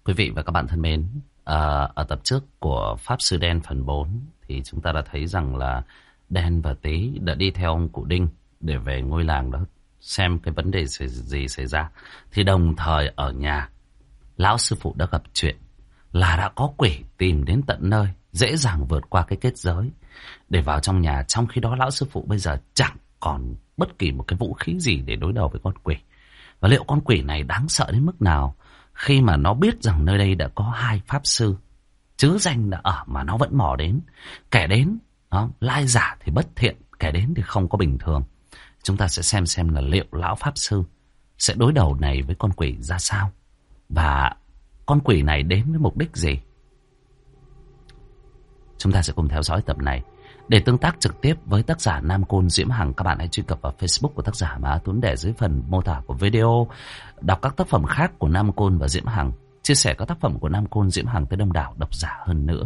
Quý vị và các bạn thân mến, ở tập trước của Pháp Sư Đen phần 4 thì chúng ta đã thấy rằng là Đen và Tý đã đi theo ông Cụ Đinh để về ngôi làng đó xem cái vấn đề gì xảy ra. Thì đồng thời ở nhà, lão sư phụ đã gặp chuyện là đã có quỷ tìm đến tận nơi, dễ dàng vượt qua cái kết giới để vào trong nhà. Trong khi đó lão sư phụ bây giờ chẳng còn bất kỳ một cái vũ khí gì để đối đầu với con quỷ. Và liệu con quỷ này đáng sợ đến mức nào khi mà nó biết rằng nơi đây đã có hai pháp sư chữ danh đã ở mà nó vẫn mò đến. Kẻ đến lai giả thì bất thiện, kẻ đến thì không có bình thường. Chúng ta sẽ xem là liệu lão pháp sư sẽ đối đầu này với con quỷ ra sao, và con quỷ này đến với mục đích gì. Chúng ta sẽ cùng theo dõi tập này. Để tương tác trực tiếp với tác giả Nam Côn Diễm Hằng, các bạn hãy truy cập vào Facebook của tác giả mà Tuấn để dưới phần mô tả của video. Đọc các tác phẩm khác của Nam Côn và Diễm Hằng, chia sẻ các tác phẩm của Nam Côn Diễm Hằng tới đông đảo độc giả hơn nữa.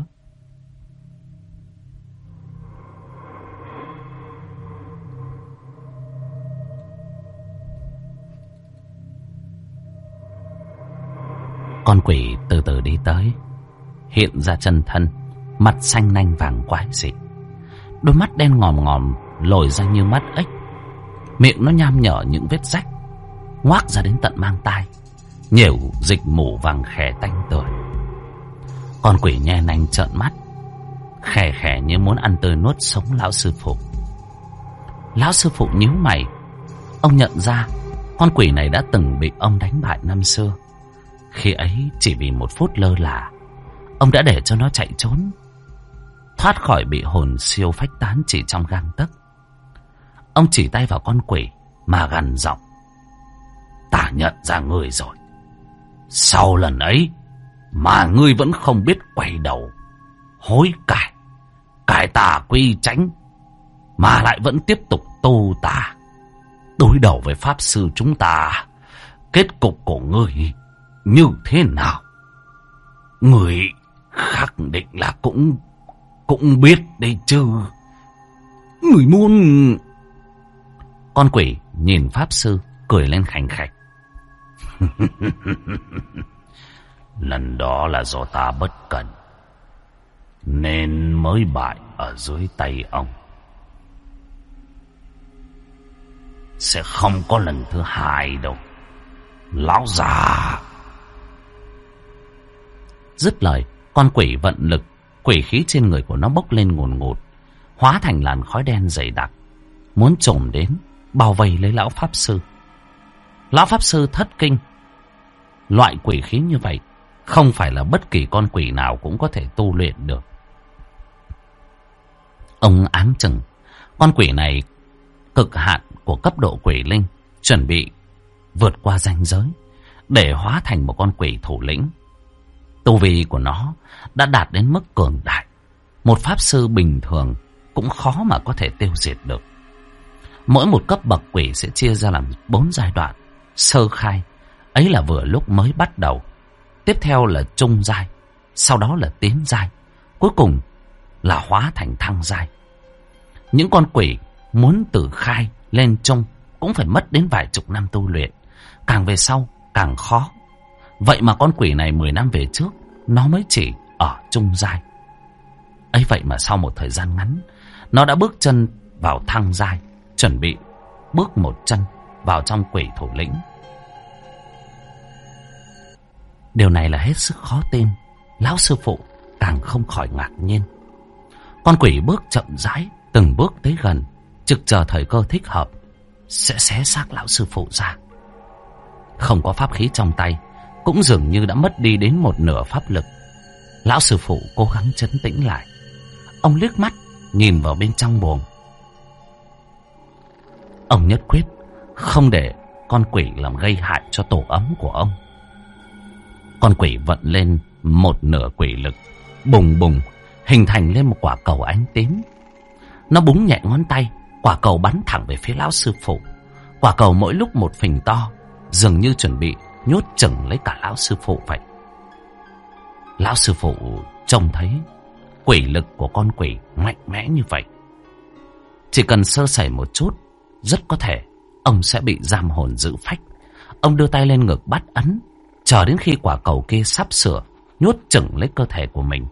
Con quỷ từ từ đi tới, hiện ra chân thân, mặt xanh nanh vàng quái dị. Đôi mắt đen ngòm ngòm lồi ra như mắt ếch, miệng nó nham nhở những vết rách ngoác ra đến tận mang tai, nhểu dịch mủ vàng khè tanh tưởi. Con quỷ nhe nanh trợn mắt, khè khè như muốn ăn tươi nuốt sống lão sư phụ. Lão sư phụ nhíu mày, ông nhận ra con quỷ này đã từng bị ông đánh bại năm xưa. Khi ấy chỉ vì một phút lơ là, ông đã để cho nó chạy trốn, thoát khỏi bị hồn siêu phách tán chỉ trong gang tấc. Ông chỉ tay vào con quỷ mà gằn giọng: "Ta nhận ra ngươi rồi. Sau lần ấy mà ngươi vẫn không biết quay đầu hối cải, cải tà quy chánh, mà lại vẫn tiếp tục tu tà, đối đầu với pháp sư chúng ta. Kết cục của ngươi như thế nào, ngươi khẳng định là cũng biết đấy chứ. Người muốn..." Con quỷ nhìn pháp sư cười lên khành khạch. "Lần đó là do ta bất cẩn nên mới bại ở dưới tay ông. Sẽ không có lần thứ hai đâu, lão già." Dứt lời, con quỷ vận lực, quỷ khí trên người của nó bốc lên ngùn ngụt, hóa thành làn khói đen dày đặc, muốn chồm đến bao vây lấy lão pháp sư. Lão pháp sư thất kinh. Loại quỷ khí như vậy không phải là bất kỳ con quỷ nào cũng có thể tu luyện được. Ông áng chừng con quỷ này cực hạn của cấp độ quỷ linh, chuẩn bị vượt qua ranh giới để hóa thành một con quỷ thủ lĩnh. Tu vi của nó đã đạt đến mức cường đại, một pháp sư bình thường cũng khó mà có thể tiêu diệt được. Mỗi một cấp bậc quỷ sẽ chia ra làm 4 giai đoạn. Sơ khai, ấy là vừa lúc mới bắt đầu. Tiếp theo là trung giai, sau đó là tiến giai, cuối cùng là hóa thành thăng giai. Những con quỷ muốn từ khai lên trung cũng phải mất đến vài chục năm tu luyện, càng về sau càng khó. Vậy mà con quỷ này 10 năm về trước nó mới chỉ ở trung giai. Ấy vậy mà sau một thời gian ngắn, nó đã bước chân vào thăng giai, chuẩn bị bước một chân vào trong quỷ thủ lĩnh. Điều này là hết sức khó tin. Lão sư phụ càng không khỏi ngạc nhiên. Con quỷ bước chậm rãi, từng bước tới gần, trực chờ thời cơ thích hợp sẽ xé xác lão sư phụ ra. Không có pháp khí trong tay, cũng dường như đã mất đi đến một nửa pháp lực. Lão sư phụ cố gắng trấn tĩnh lại. Ông liếc mắt nhìn vào bên trong buồng. Ông nhất quyết không để con quỷ làm gây hại cho tổ ấm của ông. Con quỷ vận lên một nửa quỷ lực, bùng bùng hình thành lên một quả cầu ánh tím. Nó búng nhẹ ngón tay, quả cầu bắn thẳng về phía lão sư phụ. Quả cầu mỗi lúc một phình to, dường như chuẩn bị nhốt chừng lấy cả lão sư phụ vậy. Lão sư phụ trông thấy quỷ lực của con quỷ mạnh mẽ như vậy, chỉ cần sơ sẩy một chút, rất có thể ông sẽ bị giam hồn giữ phách. Ông đưa tay lên ngực bắt ấn, chờ đến khi quả cầu kia sắp sửa nhốt chừng lấy cơ thể của mình.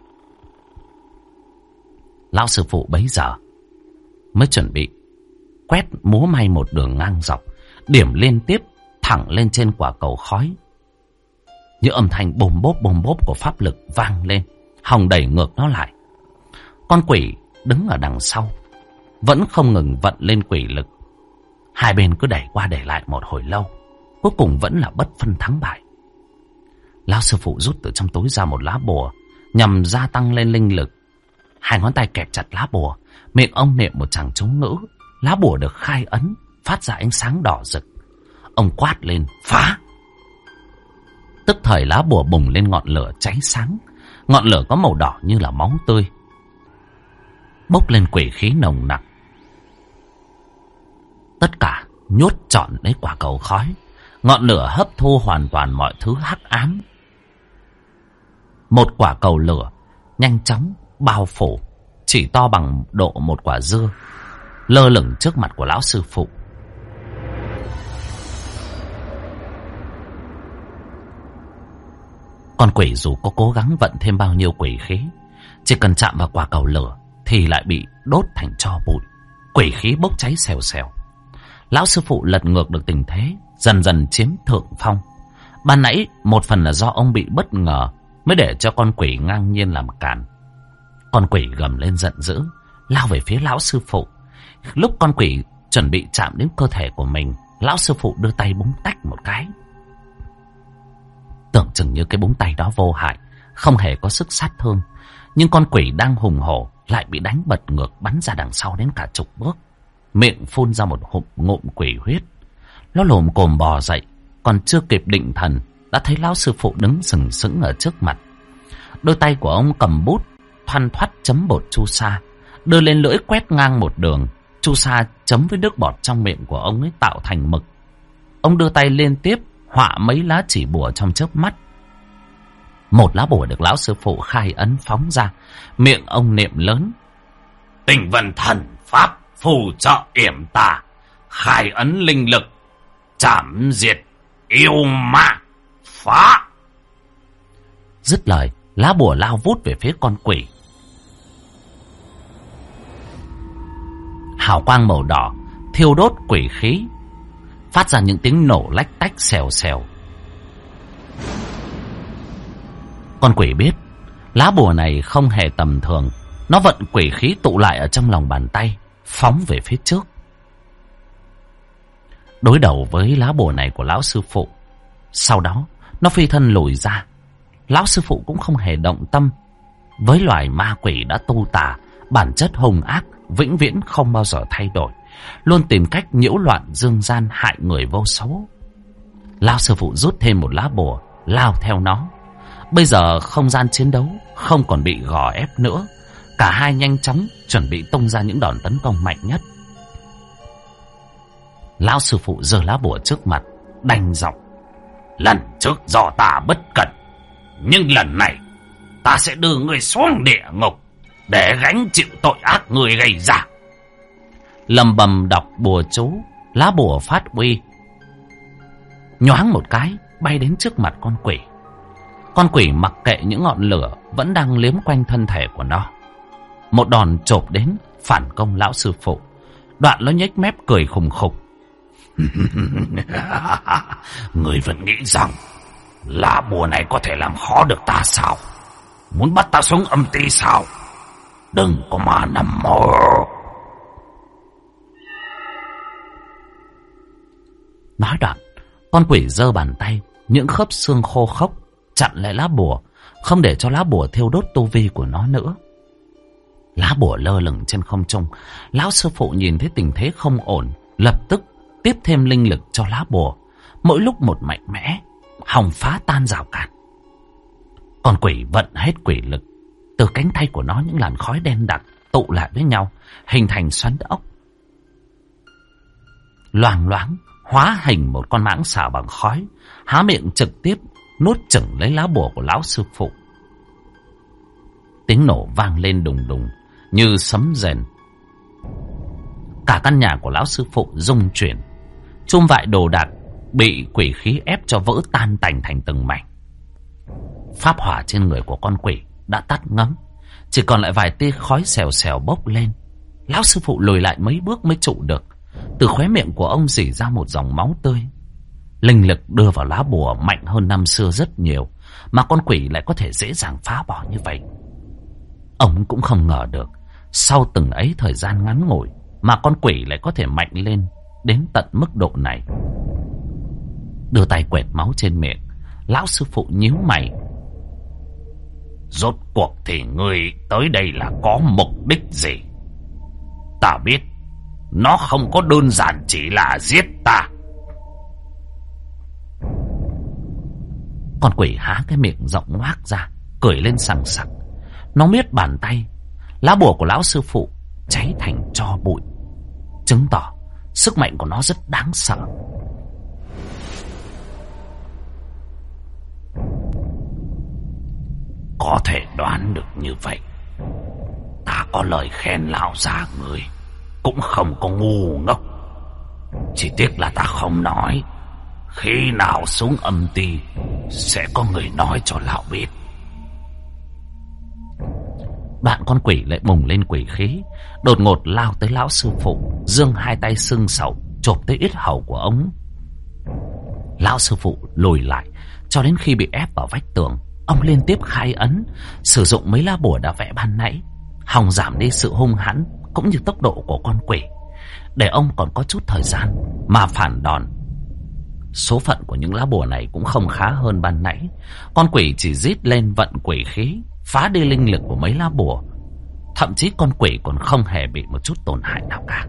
Lão sư phụ bấy giờ mới chuẩn bị quét múa may một đường ngang dọc, điểm liên tiếp thẳng lên trên quả cầu khói. Những âm thanh bồm bốp của pháp lực vang lên, hòng đẩy ngược nó lại. Con quỷ đứng ở đằng sau vẫn không ngừng vận lên quỷ lực. Hai bên cứ đẩy qua đẩy lại một hồi lâu, cuối cùng vẫn là bất phân thắng bại. Lão sư phụ rút từ trong túi ra một lá bùa nhằm gia tăng lên linh lực. Hai ngón tay kẹp chặt lá bùa, miệng ông niệm một tràng chú ngữ. Lá bùa được khai ấn, phát ra ánh sáng đỏ rực. Ông quát lên: phá! Tức thời lá bùa bùng lên ngọn lửa cháy sáng. Ngọn lửa có màu đỏ như là máu tươi, bốc lên quỷ khí nồng nặc. Tất cả nhốt trọn lấy quả cầu khói. Ngọn lửa hấp thu hoàn toàn mọi thứ hắc ám. Một quả cầu lửa nhanh chóng bao phủ, chỉ to bằng độ một quả dưa, lơ lửng trước mặt của lão sư phụ. Con quỷ dù có cố gắng vận thêm bao nhiêu quỷ khí, chỉ cần chạm vào quả cầu lửa thì lại bị đốt thành tro bụi, quỷ khí bốc cháy xèo xèo. Lão sư phụ lật ngược được tình thế, dần dần chiếm thượng phong. Ban nãy một phần là do ông bị bất ngờ mới để cho con quỷ ngang nhiên làm cản. Con quỷ gầm lên giận dữ, lao về phía lão sư phụ. Lúc con quỷ chuẩn bị chạm đến cơ thể của mình, lão sư phụ đưa tay búng tách một cái. Tưởng chừng như cái búng tay đó vô hại, không hề có sức sát thương, nhưng con quỷ đang hùng hổ lại bị đánh bật ngược, bắn ra đằng sau đến cả chục bước, miệng phun ra một ngụm quỷ huyết. Nó lồm cồm bò dậy, còn chưa kịp định thần đã thấy lão sư phụ đứng sừng sững ở trước mặt. Đôi tay của ông cầm bút thoăn thoắt chấm bột chu sa, đưa lên lưỡi quét ngang một đường. Chu sa chấm với nước bọt trong miệng của ông ấy tạo thành mực. Ông đưa tay liên tiếp họa mấy lá chỉ bùa trong chớp mắt. Một lá bùa được lão sư phụ khai ấn phóng ra, miệng ông niệm lớn: Tinh vân thần pháp phù trợ yểm tà, khai ấn linh lực, chảm diệt yêu ma, phá. Dứt lời, lá bùa lao vút về phía con quỷ. Hào quang màu đỏ thiêu đốt quỷ khí, phát ra những tiếng nổ lách tách xèo xèo. Con quỷ biết lá bùa này không hề tầm thường. Nó vận quỷ khí tụ lại ở trong lòng bàn tay, phóng về phía trước. Đối đầu với lá bùa này của lão sư phụ, sau đó nó phi thân lùi ra. Lão sư phụ cũng không hề động tâm. Với loài ma quỷ đã tu tà, bản chất hung ác vĩnh viễn không bao giờ thay đổi, luôn tìm cách nhiễu loạn dương gian, hại người vô số. Lão sư phụ rút thêm một lá bùa, lao theo nó. Bây giờ không gian chiến đấu không còn bị gò ép nữa. Cả hai nhanh chóng chuẩn bị tung ra những đòn tấn công mạnh nhất. Lão sư phụ giơ lá bùa trước mặt, đanh giọng: Lần trước do ta bất cẩn, nhưng lần này ta sẽ đưa người xuống địa ngục để gánh chịu tội ác người gây ra. Lầm bầm đọc bùa chú, lá bùa phát uy, nhoáng một cái bay đến trước mặt con quỷ. Con quỷ mặc kệ những ngọn lửa vẫn đang liếm quanh thân thể của nó, một đòn chộp đến phản công lão sư phụ. Đoạn nó nhếch mép cười khùng khục: Người vẫn nghĩ rằng lá bùa này có thể làm khó được ta sao? Muốn bắt ta xuống âm ti sao? Đừng có mà nằm mơ. Nói đoạn, con quỷ giơ bàn tay, những khớp xương khô khốc chặn lại lá bùa, không để cho lá bùa thiêu đốt tu vi của nó nữa. Lá bùa lơ lửng trên không trung. Lão sư phụ nhìn thấy tình thế không ổn, lập tức tiếp thêm linh lực cho lá bùa, mỗi lúc một mạnh mẽ, hòng phá tan rào cản. Con quỷ vận hết quỷ lực, từ cánh tay của nó những làn khói đen đặc tụ lại với nhau, hình thành xoắn ốc, loàng loáng hóa hình một con mãng xà bằng khói, há miệng trực tiếp nuốt chửng lấy lá bùa của lão sư phụ. Tiếng nổ vang lên đùng đùng như sấm rền. Cả căn nhà của lão sư phụ rung chuyển, chum vại đồ đạc bị quỷ khí ép cho vỡ tan tành thành từng mảnh. Pháp hỏa trên người của con quỷ đã tắt ngấm, chỉ còn lại vài tia khói xèo xèo bốc lên. Lão sư phụ lùi lại mấy bước mới trụ được. Từ khóe miệng của ông rỉ ra một dòng máu tươi. Linh lực đưa vào lá bùa mạnh hơn năm xưa rất nhiều, mà con quỷ lại có thể dễ dàng phá bỏ như vậy. Ông cũng không ngờ được, sau từng ấy thời gian ngắn ngủi mà con quỷ lại có thể mạnh lên đến tận mức độ này. Đưa tay quẹt máu trên miệng, lão sư phụ nhíu mày. Rốt cuộc thì ngươi tới đây là có mục đích gì? Ta biết nó không có đơn giản chỉ là giết ta. Con quỷ há cái miệng rộng ngoác ra, cười lên sằng sặc. Nó miết bàn tay, lá bùa của lão sư phụ cháy thành tro bụi, chứng tỏ sức mạnh của nó rất đáng sợ. Có thể đoán được như vậy. Ta có lời khen lão già người cũng không có ngu ngốc. Chỉ tiếc là ta không nói. Khi nào xuống âm ti sẽ có người nói cho lão biết. Đoạn con quỷ lại bùng lên quỷ khí, đột ngột lao tới lão sư phụ, giương hai tay sưng sầu chộp tới yết hầu của ông. Lão sư phụ lùi lại cho đến khi bị ép vào vách tường. Ông liên tiếp khai ấn, sử dụng mấy lá bùa đã vẽ ban nãy, hòng giảm đi sự hung hãn cũng như tốc độ của con quỷ, để ông còn có chút thời gian mà phản đòn. Số phận của những lá bùa này cũng không khá hơn ban nãy. Con quỷ chỉ rít lên vận quỷ khí, phá đi linh lực của mấy lá bùa. Thậm chí con quỷ còn không hề bị một chút tổn hại nào cả.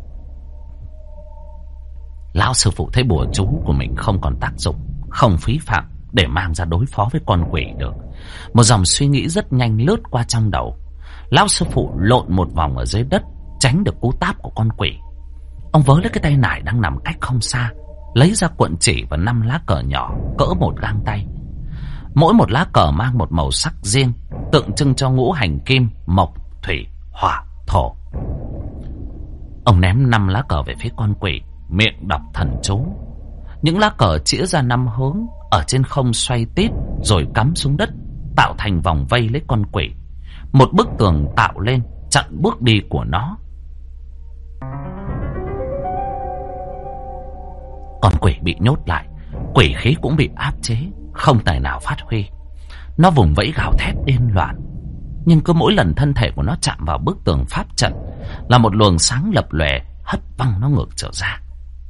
Lão sư phụ thấy bùa chú của mình không còn tác dụng, không phí phạm để mang ra đối phó với con quỷ được. Một dòng suy nghĩ rất nhanh lướt qua trong đầu. Lão sư phụ lộn một vòng ở dưới đất, tránh được cú táp của con quỷ. Ông vớ lấy cái tay nải đang nằm cách không xa, lấy ra cuộn chỉ và 5 lá cờ nhỏ cỡ một gang tay. Mỗi một lá cờ mang một màu sắc riêng, tượng trưng cho ngũ hành kim, mộc, thủy, hỏa, thổ. Ông ném 5 lá cờ về phía con quỷ, miệng đọc thần chú. Những lá cờ chĩa ra 5 hướng, ở trên không xoay tít rồi cắm xuống đất, tạo thành vòng vây lấy con quỷ. Một bức tường tạo lên chặn bước đi của nó. Con quỷ bị nhốt lại, quỷ khí cũng bị áp chế, không tài nào phát huy. Nó vùng vẫy gào thét điên loạn, nhưng cứ mỗi lần thân thể của nó chạm vào bức tường pháp trận là một luồng sáng lập lòe hất văng nó ngược trở ra.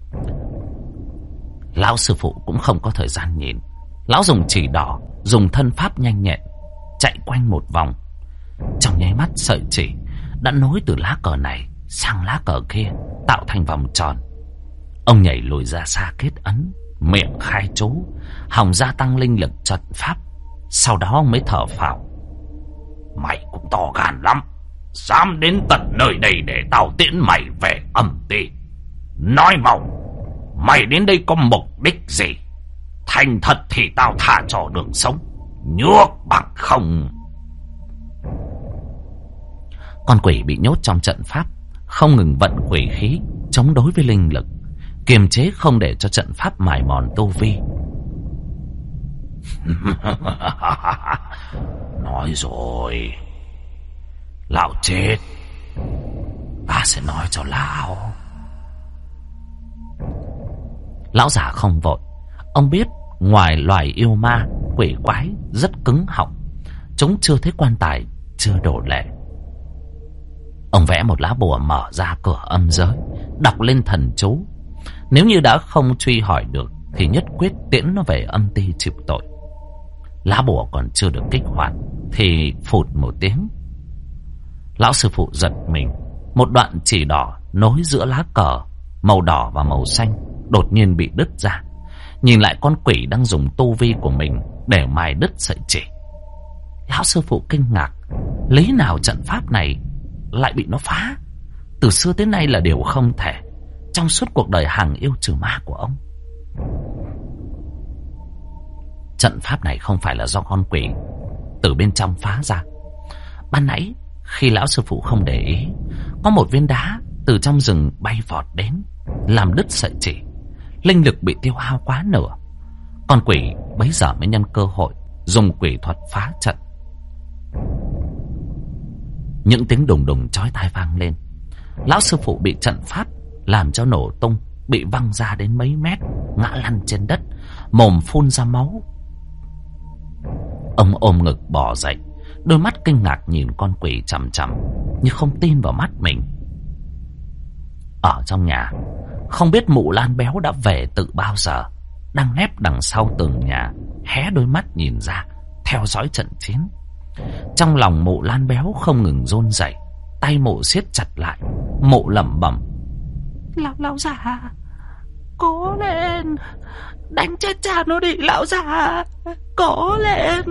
Lão sư phụ cũng không có thời gian nhìn. Lão dùng chỉ đỏ, dùng thân pháp nhanh nhẹn chạy quanh một vòng. Trong nháy mắt sợi chỉ đã nối từ lá cờ này sang lá cờ kia, tạo thành vòng tròn. Ông nhảy lùi ra xa kết ấn, miệng khai chú, hòng gia tăng linh lực trận pháp. Sau đó ông mới thở phào. Mày cũng to gan lắm, dám đến tận nơi đây để tao tiễn mày về âm ti. Nói mau, mày đến đây có mục đích gì? Thành thật thì tao tha cho đường sống, nhược bằng không. Con quỷ bị nhốt trong trận pháp, không ngừng vận quỷ khí chống đối với linh lực, kiềm chế không để cho trận pháp mài mòn tu vi. Nói rồi, lão chết, ta sẽ nói cho lão. Lão già không vội. Ông biết ngoài loài yêu ma, quỷ quái rất cứng họng, chúng chưa thấy quan tài, chưa đổ lệ. Ông vẽ một lá bùa mở ra cửa âm giới, đọc lên thần chú. Nếu như đã không truy hỏi được thì nhất quyết tiễn nó về âm ti chịu tội. Lá bùa còn chưa được kích hoạt thì phụt một tiếng. Lão sư phụ giật mình. Một đoạn chỉ đỏ nối giữa lá cờ màu đỏ và màu xanh đột nhiên bị đứt ra. Nhìn lại con quỷ đang dùng tu vi của mình để mài đứt sợi chỉ. Lão sư phụ kinh ngạc, lý nào trận pháp này lại bị nó phá? Từ xưa tới nay là điều không thể trong suốt cuộc đời hàng yêu trừ ma của ông. Trận pháp này không phải là do con quỷ từ bên trong phá ra. Ban nãy khi lão sư phụ không để ý, có một viên đá từ trong rừng bay vọt đến, làm đứt sợi chỉ. linh lực bị tiêu hao quá nửa. Con quỷ bấy giờ mới nhân cơ hội dùng quỷ thuật phá trận. Những tiếng đùng đùng chói tai vang lên. Lão sư phụ bị trận pháp làm cho nổ tung, bị văng ra đến mấy mét, ngã lăn trên đất, mồm phun ra máu. Ông ôm ngực bò dậy, đôi mắt kinh ngạc nhìn con quỷ chằm chằm, như không tin vào mắt mình. Ở trong nhà, không biết mụ Lan béo đã về từ bao giờ, đang nép đằng sau tường nhà, hé đôi mắt nhìn ra, theo dõi trận chiến. Trong lòng mụ Lan béo không ngừng run rẩy, tay mụ siết chặt lại. Mụ lẩm bẩm: Lão già, cố lên, đánh chết cha nó đi lão già, cố lên.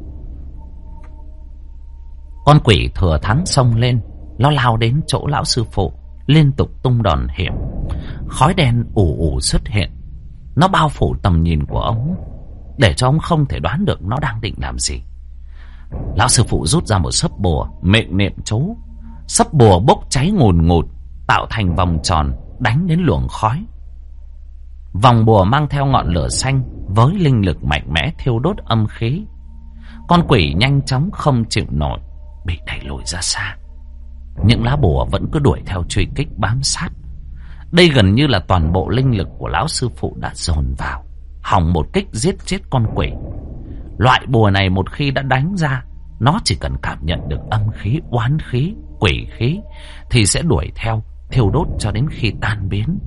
Con quỷ thừa thắng xông lên, nó lao đến chỗ lão sư phụ, liên tục tung đòn hiểm. Khói đen ù ù xuất hiện, nó bao phủ tầm nhìn của ông, để cho ông không thể đoán được nó đang định làm gì. Lão sư phụ rút ra một sấp bùa, miệng niệm chú. Sấp bùa bốc cháy ngùn ngụt, tạo thành vòng tròn đánh đến luồng khói. Vòng bùa mang theo ngọn lửa xanh với linh lực mạnh mẽ thiêu đốt âm khí. Con quỷ nhanh chóng không chịu nổi, bị đẩy lùi ra xa. Những lá bùa vẫn cứ đuổi theo truy kích bám sát. Đây gần như là toàn bộ linh lực của lão sư phụ đã dồn vào, hòng một kích giết chết con quỷ. Loại bùa này một khi đã đánh ra, nó chỉ cần cảm nhận được âm khí, oán khí, quỷ khí thì sẽ đuổi theo, thiêu đốt cho đến khi tan biến.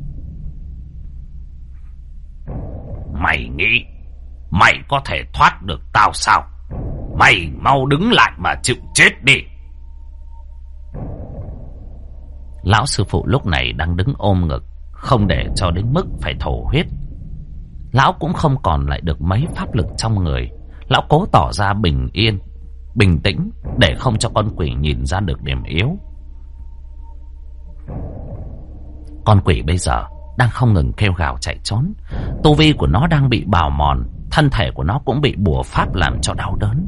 Mày nghĩ mày có thể thoát được tao sao? Mày mau đứng lại mà chịu chết đi. Lão sư phụ lúc này đang đứng ôm ngực, không để cho đến mức phải thổ huyết. Lão cũng không còn lại được mấy pháp lực trong người. Lão cố tỏ ra bình yên, bình tĩnh, để không cho con quỷ nhìn ra được điểm yếu. Con quỷ bây giờ đang không ngừng kêu gào chạy trốn. Tu vi của nó đang bị bào mòn, thân thể của nó cũng bị bùa pháp làm cho đau đớn.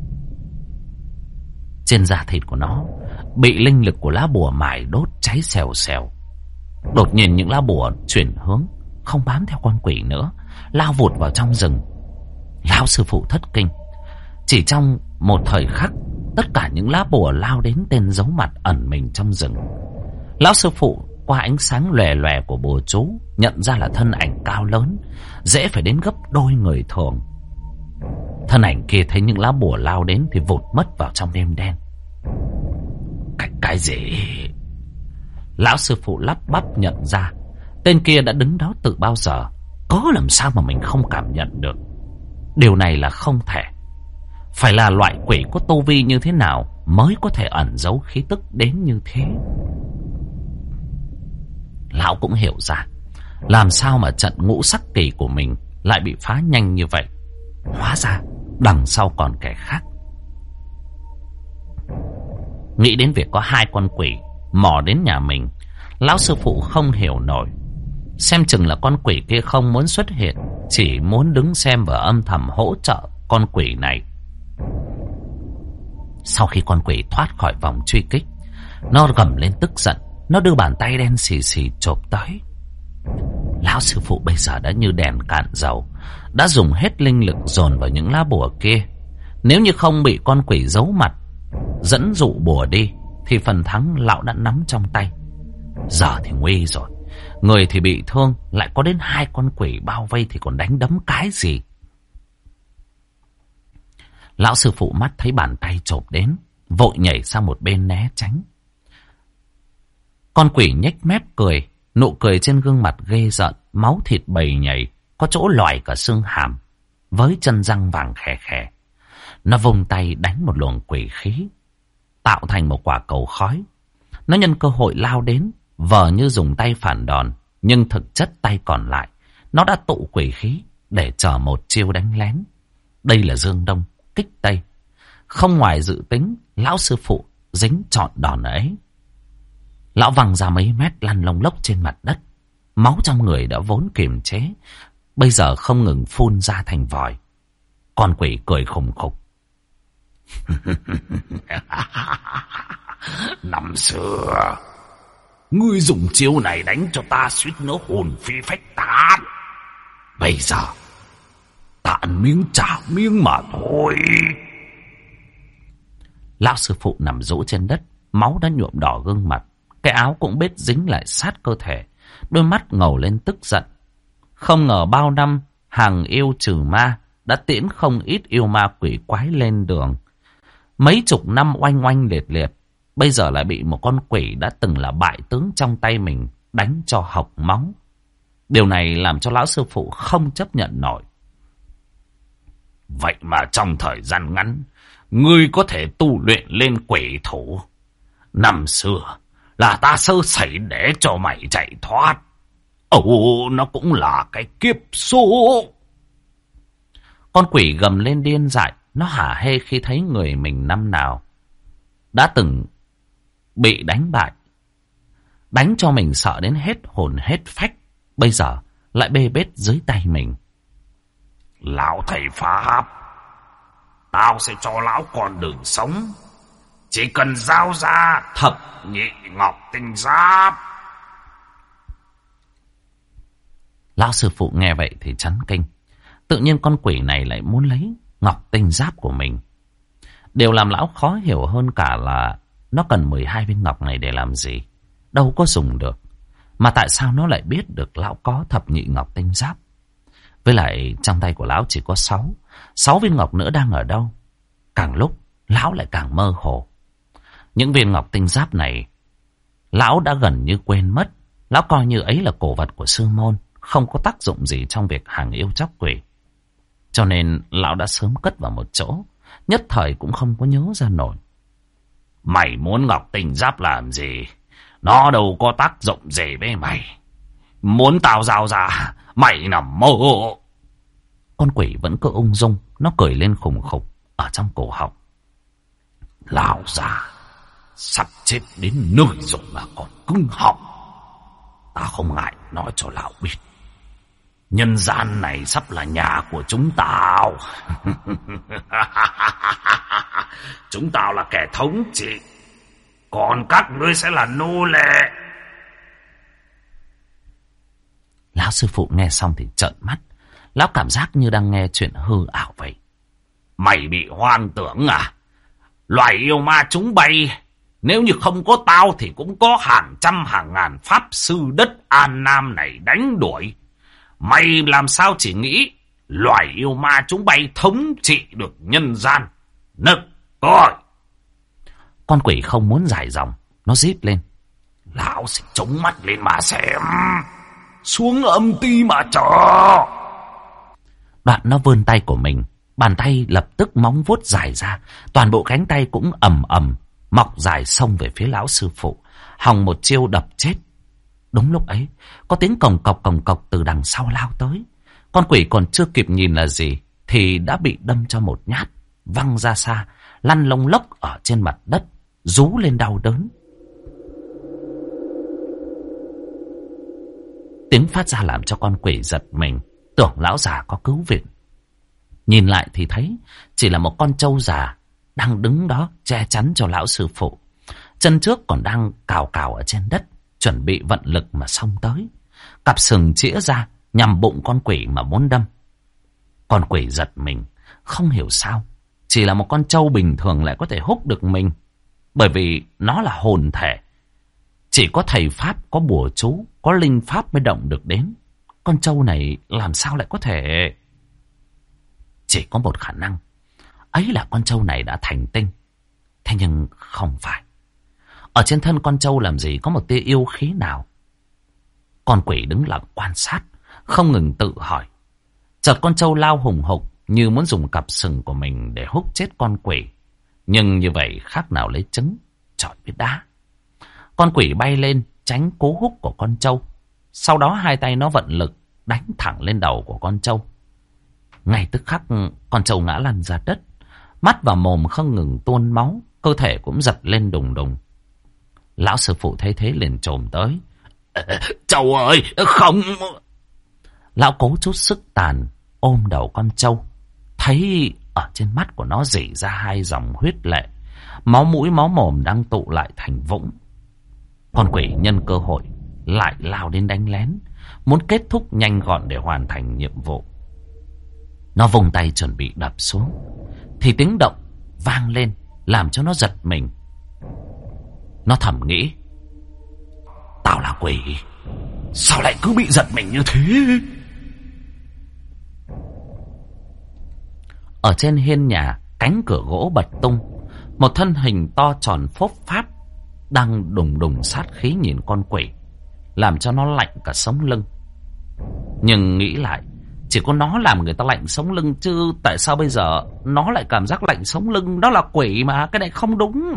Trên da thịt của nó bị linh lực của lá bùa mài đốt cháy xèo xèo. Đột nhiên những lá bùa chuyển hướng, không bám theo con quỷ nữa, lao vụt vào trong rừng. Lão sư phụ thất kinh. Chỉ trong một thời khắc, tất cả những lá bùa lao đến tên giấu mặt ẩn mình trong rừng. Lão sư phụ qua ánh sáng lòe lòe của bùa chú nhận ra là thân ảnh cao lớn, dễ phải đến gấp đôi người thường. Thân ảnh kia thấy những lá bùa lao đến thì vụt mất vào trong đêm đen. Cái gì? Lão sư phụ lắp bắp nhận ra tên kia đã đứng đó từ bao giờ. Có làm sao mà mình không cảm nhận được? Điều này là không thể. Phải là loại quỷ có tu vi như thế nào mới có thể ẩn giấu khí tức đến như thế. Lão cũng hiểu ra làm sao mà trận ngũ sắc kỳ của mình lại bị phá nhanh như vậy. Hóa ra đằng sau còn kẻ khác. Nghĩ đến việc có hai con quỷ mò đến nhà mình, lão sư phụ không hiểu nổi. Xem chừng là con quỷ kia không muốn xuất hiện, chỉ muốn đứng xem và âm thầm hỗ trợ con quỷ này. Sau khi con quỷ thoát khỏi vòng truy kích, nó gầm lên tức giận. Nó đưa bàn tay đen xì xì chộp tới. Lão sư phụ bây giờ đã như đèn cạn dầu, đã dùng hết linh lực dồn vào những lá bùa kia. Nếu như không bị con quỷ giấu mặt dẫn dụ bùa đi thì phần thắng lão đã nắm trong tay. Giờ thì nguy rồi. Người thì bị thương, lại có đến hai con quỷ bao vây thì còn đánh đấm cái gì? Lão sư phụ mắt thấy bàn tay chộp đến, vội nhảy sang một bên né tránh. Con quỷ nhếch mép cười, nụ cười trên gương mặt ghê rợn, máu thịt bầy nhảy, có chỗ lòi cả xương hàm, với chân răng vàng khè khè. Nó vung tay đánh một luồng quỷ khí, tạo thành một quả cầu khói. Nó nhân cơ hội lao đến, vờ như dùng tay phản đòn, nhưng thực chất tay còn lại nó đã tụ quỷ khí để chờ một chiêu đánh lén. Đây là dương đông kích tây. Không ngoài dự tính, lão sư phụ dính trọn đòn ấy. Lão văng ra mấy mét lăn lông lốc trên mặt đất. Máu trong người đã vốn kiềm chế, bây giờ không ngừng phun ra thành vòi. Con quỷ cười khùng khục. Năm xưa, ngươi dùng chiêu này đánh cho ta suýt nữa hồn phi phách tán. Bây giờ ta ăn miếng trả miếng mà thôi. Lão sư phụ nằm rũ trên đất, máu đã nhuộm đỏ gương mặt, cái áo cũng bết dính lại sát cơ thể, đôi mắt ngầu lên tức giận. Không ngờ bao năm hàng yêu trừ ma đã tiễn không ít yêu ma quỷ quái lên đường. Mấy chục năm oanh oanh liệt liệt, bây giờ lại bị một con quỷ đã từng là bại tướng trong tay mình đánh cho hộc máu. Điều này làm cho lão sư phụ không chấp nhận nổi. Vậy mà trong thời gian ngắn, ngươi có thể tu luyện lên quỷ thủ. Năm xưa là ta sơ sẩy để cho mày chạy thoát. Nó cũng là cái kiếp số. Con quỷ gầm lên điên dại. Nó hả hê khi thấy người mình năm nào đã từng bị đánh bại, đánh cho mình sợ đến hết hồn hết phách, bây giờ lại bê bết dưới tay mình. Lão thầy Pháp, tao sẽ cho lão con đường sống. Chỉ cần giao ra thập nhị ngọc tinh giáp. Lão sư phụ nghe vậy thì chấn kinh. Tự nhiên con quỷ này lại muốn lấy ngọc tinh giáp của mình. Điều làm lão khó hiểu hơn cả là nó cần 12 viên ngọc này để làm gì, đâu có dùng được. Mà tại sao nó lại biết được lão có thập nhị ngọc tinh giáp? Với lại trong tay của lão chỉ có 6 viên ngọc nữa đang ở đâu? Càng lúc lão lại càng mơ hồ. Những viên ngọc tinh giáp này lão đã gần như quên mất. Lão coi như ấy là cổ vật của sư môn, không có tác dụng gì trong việc hàng yêu chóc quỷ. Cho nên lão đã sớm cất vào một chỗ, nhất thời cũng không có nhớ ra nổi. Mày muốn ngọc tinh giáp làm gì? Nó đâu có tác dụng gì với mày. Muốn tao giao ra, mày nằm mơ. Con quỷ vẫn cứ ung dung, nó cười lên khùng khục ở trong cổ họng. Lão già sắp chết đến nơi rồi mà còn cứng họng. Ta không ngại nói cho lão biết, nhân gian này sắp là nhà của chúng tao. Chúng tao là kẻ thống trị, còn các ngươi sẽ là nô lệ. Lão sư phụ nghe xong thì trợn mắt. Lão cảm giác như đang nghe chuyện hư ảo vậy. Mày bị hoang tưởng à? Loài yêu ma chúng bay, nếu như không có tao thì cũng có hàng trăm hàng ngàn pháp sư đất An Nam này đánh đuổi. Mày làm sao chỉ nghĩ loài yêu ma chúng bay thống trị được nhân gian? Nực coi! Con quỷ không muốn dài dòng, nó rít lên. Lão sẽ chống mắt lên mà xem. Xuống âm ti mà chờ. Đoạn nó vươn tay của mình, bàn tay lập tức móng vuốt dài ra, toàn bộ cánh tay cũng ầm ầm mọc dài xông về phía lão sư phụ, hòng một chiêu đập chết. Đúng lúc ấy, có tiếng cồng cọc từ đằng sau lao tới. Con quỷ còn chưa kịp nhìn là gì thì đã bị đâm cho một nhát, văng ra xa, lăn lông lốc ở trên mặt đất, rú lên đau đớn. Tiếng phát ra làm cho con quỷ giật mình, tưởng lão già có cứu viện. Nhìn lại thì thấy chỉ là một con trâu già đang đứng đó che chắn cho lão sư phụ. Chân trước còn đang cào cào ở trên đất, chuẩn bị vận lực mà xông tới. Cặp sừng chĩa ra nhằm bụng con quỷ mà muốn đâm. Con quỷ giật mình, không hiểu sao chỉ là một con trâu bình thường lại có thể húc được mình. Bởi vì nó là hồn thể, chỉ có thầy pháp, có bùa chú, có linh pháp mới động được đến. Con trâu này làm sao lại có thể... Chỉ có một khả năng, ấy là con trâu này đã thành tinh. Thế nhưng không phải. Ở trên thân con trâu làm gì có một tia yêu khí nào. Con quỷ đứng lặng quan sát, không ngừng tự hỏi. Chợt con trâu lao hùng hục như muốn dùng cặp sừng của mình để húc chết con quỷ. Nhưng như vậy khác nào lấy trứng chọi với đá. Con quỷ bay lên tránh cú húc của con trâu. Sau đó hai tay nó vận lực đánh thẳng lên đầu của con trâu. Ngay tức khắc con trâu ngã lăn ra đất, mắt và mồm không ngừng tuôn máu, cơ thể cũng giật lên đùng đùng. Lão sư phụ thấy thế liền chồm tới. Trâu ơi, không! Lão cố chút sức tàn ôm đầu con trâu, thấy ở trên mắt của nó rỉ ra hai dòng huyết lệ, máu mũi máu mồm đang tụ lại thành vũng. Con quỷ nhân cơ hội lại lao đến đánh lén. muốn kết thúc nhanh gọn để hoàn thành nhiệm vụ. Nó vùng tay chuẩn bị đập xuống thì tiếng động vang lên làm cho nó giật mình. Nó thầm nghĩ, tao là quỷ, sao lại cứ bị giật mình như thế? Ở trên hiên nhà, cánh cửa gỗ bật tung, một thân hình to tròn phốp pháp đang đùng đùng sát khí nhìn con quỷ, làm cho nó lạnh cả sống lưng. Nhưng nghĩ lại, chỉ có nó làm người ta lạnh sống lưng, chứ tại sao bây giờ nó lại cảm giác lạnh sống lưng? Đó là quỷ mà, cái này không đúng.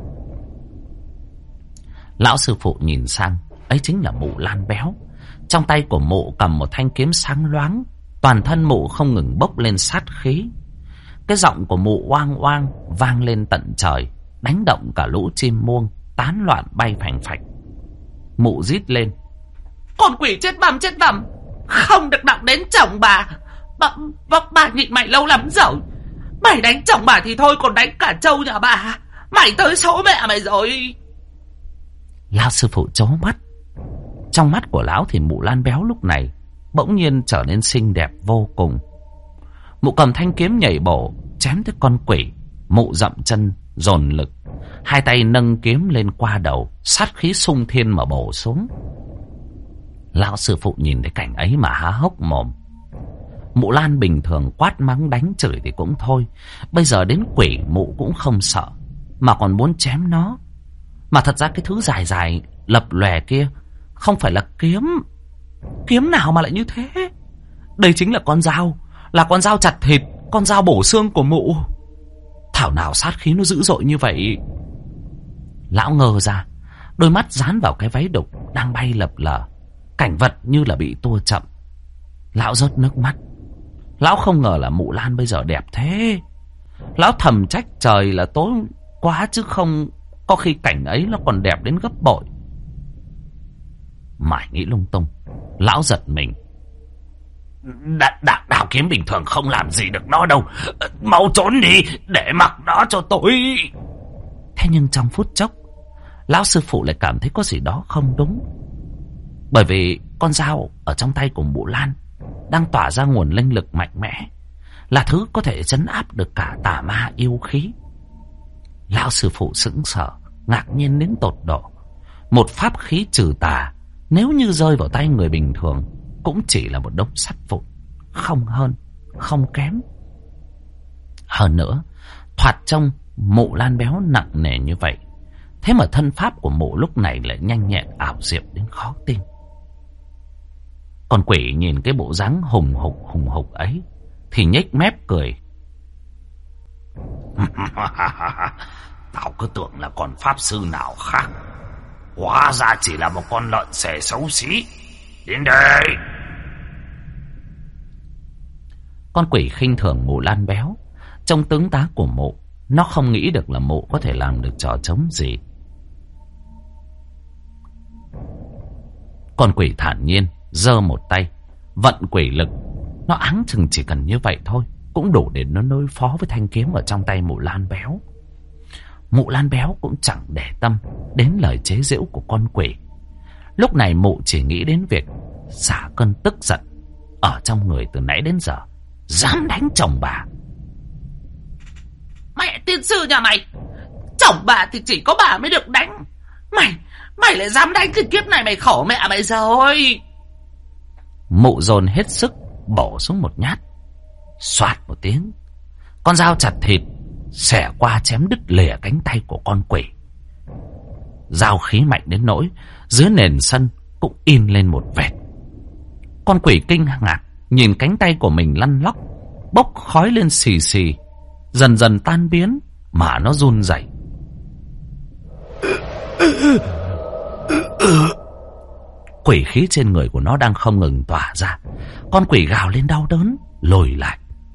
Lão sư phụ nhìn sang, ấy chính là mụ Lan Béo. Trong tay của mụ cầm một thanh kiếm sáng loáng, toàn thân mụ không ngừng bốc lên sát khí. Cái giọng của mụ oang oang vang lên tận trời, đánh động cả lũ chim muông tán loạn bay phành phạch. Mụ rít lên, con quỷ chết bầm, không được động đến chồng bà. Bà nhịn mày lâu lắm rồi. Mày đánh chồng bà thì thôi, còn đánh cả trâu nhà bà, mày tới số mẹ mày rồi. Lão sư phụ chố mắt. Trong mắt của lão thì mụ Lan Béo lúc này bỗng nhiên trở nên xinh đẹp vô cùng. Mụ cầm thanh kiếm nhảy bổ chém tới con quỷ. Mụ dậm chân dồn lực, hai tay nâng kiếm lên qua đầu, sát khí xung thiên mà bổ xuống. Lão sư phụ nhìn thấy cảnh ấy mà há hốc mồm. Mụ Lan bình thường quát mắng đánh chửi thì cũng thôi, bây giờ đến quỷ mụ cũng không sợ, mà còn muốn chém nó. Mà thật ra cái thứ dài dài lập lòe kia không phải là kiếm. Kiếm nào mà lại như thế? Đây chính là con dao, là con dao chặt thịt, con dao bổ xương của mụ. Thảo nào sát khí nó dữ dội như vậy. Lão ngơ ra, đôi mắt dán vào cái váy đục đang bay lập lờ, cảnh vật như là bị tua chậm. Lão rớt nước mắt. Lão không ngờ là mụ Lan bây giờ đẹp thế. Lão thầm trách trời là tối quá, chứ không có khi cảnh ấy nó còn đẹp đến gấp bội. Mãi nghĩ lung tung, lão giật mình. Đào kiếm bình thường không làm gì được nó đâu, mau trốn đi để mặc nó cho tôi. Thế nhưng trong phút chốc, lão sư phụ lại cảm thấy có gì đó không đúng. Bởi vì con dao ở trong tay của mụ Lan đang tỏa ra nguồn linh lực mạnh mẽ, là thứ có thể trấn áp được cả tà ma yêu khí. Lão sư phụ sững sờ, ngạc nhiên đến tột độ. Một pháp khí trừ tà nếu như rơi vào tay người bình thường cũng chỉ là một đống sắt vụn, không hơn không kém. Hơn nữa, thoạt trông mụ Lan Béo nặng nề như vậy, thế mà thân pháp của mụ lúc này lại nhanh nhẹn ảo diệu đến khó tin. Con quỷ nhìn cái bộ dáng hùng hục ấy thì nhếch mép cười. Tao cứ tưởng là con pháp sư nào khác, hóa ra chỉ là một con lợn xẻ xấu xí. Đến đây. Con quỷ khinh thường mụ Lan Béo. Trong tướng tá của mụ, nó không nghĩ được là mụ có thể làm được trò trống gì. Con quỷ thản nhiên giơ một tay, vận quỷ lực. Nó áng chừng chỉ cần như vậy thôi cũng đủ để nó đối phó với thanh kiếm ở trong tay mụ Lan Béo. Mụ Lan Béo cũng chẳng để tâm đến lời chế giễu của con quỷ. Lúc này mụ chỉ nghĩ đến việc xả cơn tức giận ở trong người từ nãy đến giờ. Dám đánh chồng bà. Mẹ tiên sư nhà mày, chồng bà thì chỉ có bà mới được đánh. Mày lại dám đánh thì kiếp này mày khổ mẹ mày rồi. Mụ dồn hết sức bổ xuống một nhát. Xoạt một tiếng, con dao chặt thịt xẻ qua chém đứt lìa cánh tay của con quỷ. Dao khí mạnh đến nỗi dưới nền sân cũng in lên một vệt. Con quỷ kinh ngạc nhìn cánh tay của mình lăn lóc, bốc khói lên xì xì, dần dần tan biến mà nó run rẩy. Quỷ khí trên người của nó đang không ngừng tỏa ra. Con quỷ gào lên đau đớn, lùi lại.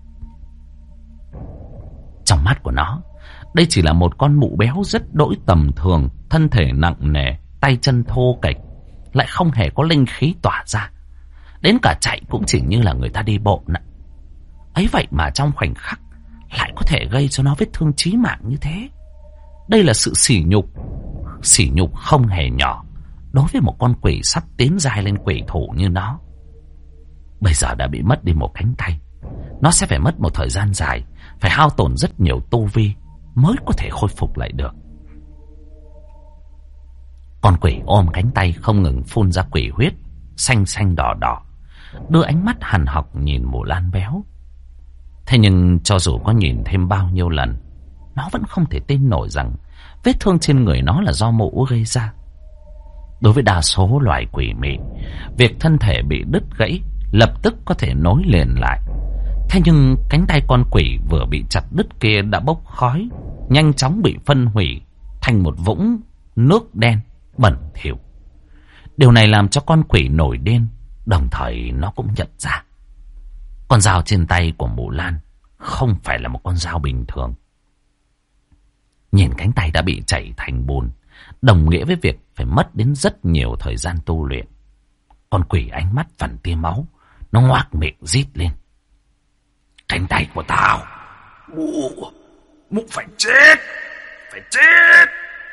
Trong mắt của nó, đây chỉ là một con mụ béo rất đỗi tầm thường, thân thể nặng nề, tay chân thô kệch, lại không hề có linh khí tỏa ra. Đến cả chạy cũng chỉ như là người ta đi bộ nè. Ấy vậy mà trong khoảnh khắc lại có thể gây cho nó vết thương chí mạng như thế. Đây là sự sỉ nhục không hề nhỏ đối với một con quỷ sắp tiến giai lên quỷ thủ như nó. Bây giờ đã bị mất đi một cánh tay, nó sẽ phải mất một thời gian dài, phải hao tổn rất nhiều tu vi mới có thể khôi phục lại được. Con quỷ ôm cánh tay không ngừng phun ra quỷ huyết xanh xanh đỏ đỏ, đưa ánh mắt hằn học nhìn Mụ Lan béo. Thế nhưng cho dù có nhìn thêm bao nhiêu lần, nó vẫn không thể tin nổi rằng vết thương trên người nó là do Mụ gây ra. Đối với đa số loài quỷ mị, việc thân thể bị đứt gãy lập tức có thể nối liền lại. Thế nhưng cánh tay con quỷ vừa bị chặt đứt kia đã bốc khói, nhanh chóng bị phân hủy thành một vũng nước đen bẩn thỉu. Điều này làm cho con quỷ nổi điên, đồng thời nó cũng nhận ra con dao trên tay của Mụ Lan không phải là một con dao bình thường. Nhìn cánh tay đã bị chảy thành bùn, đồng nghĩa với việc phải mất đến rất nhiều thời gian tu luyện. Con quỷ ánh mắt vằn tia máu, nó ngoác miệng rít lên. Cánh tay của tao, Mụ phải chết, phải chết.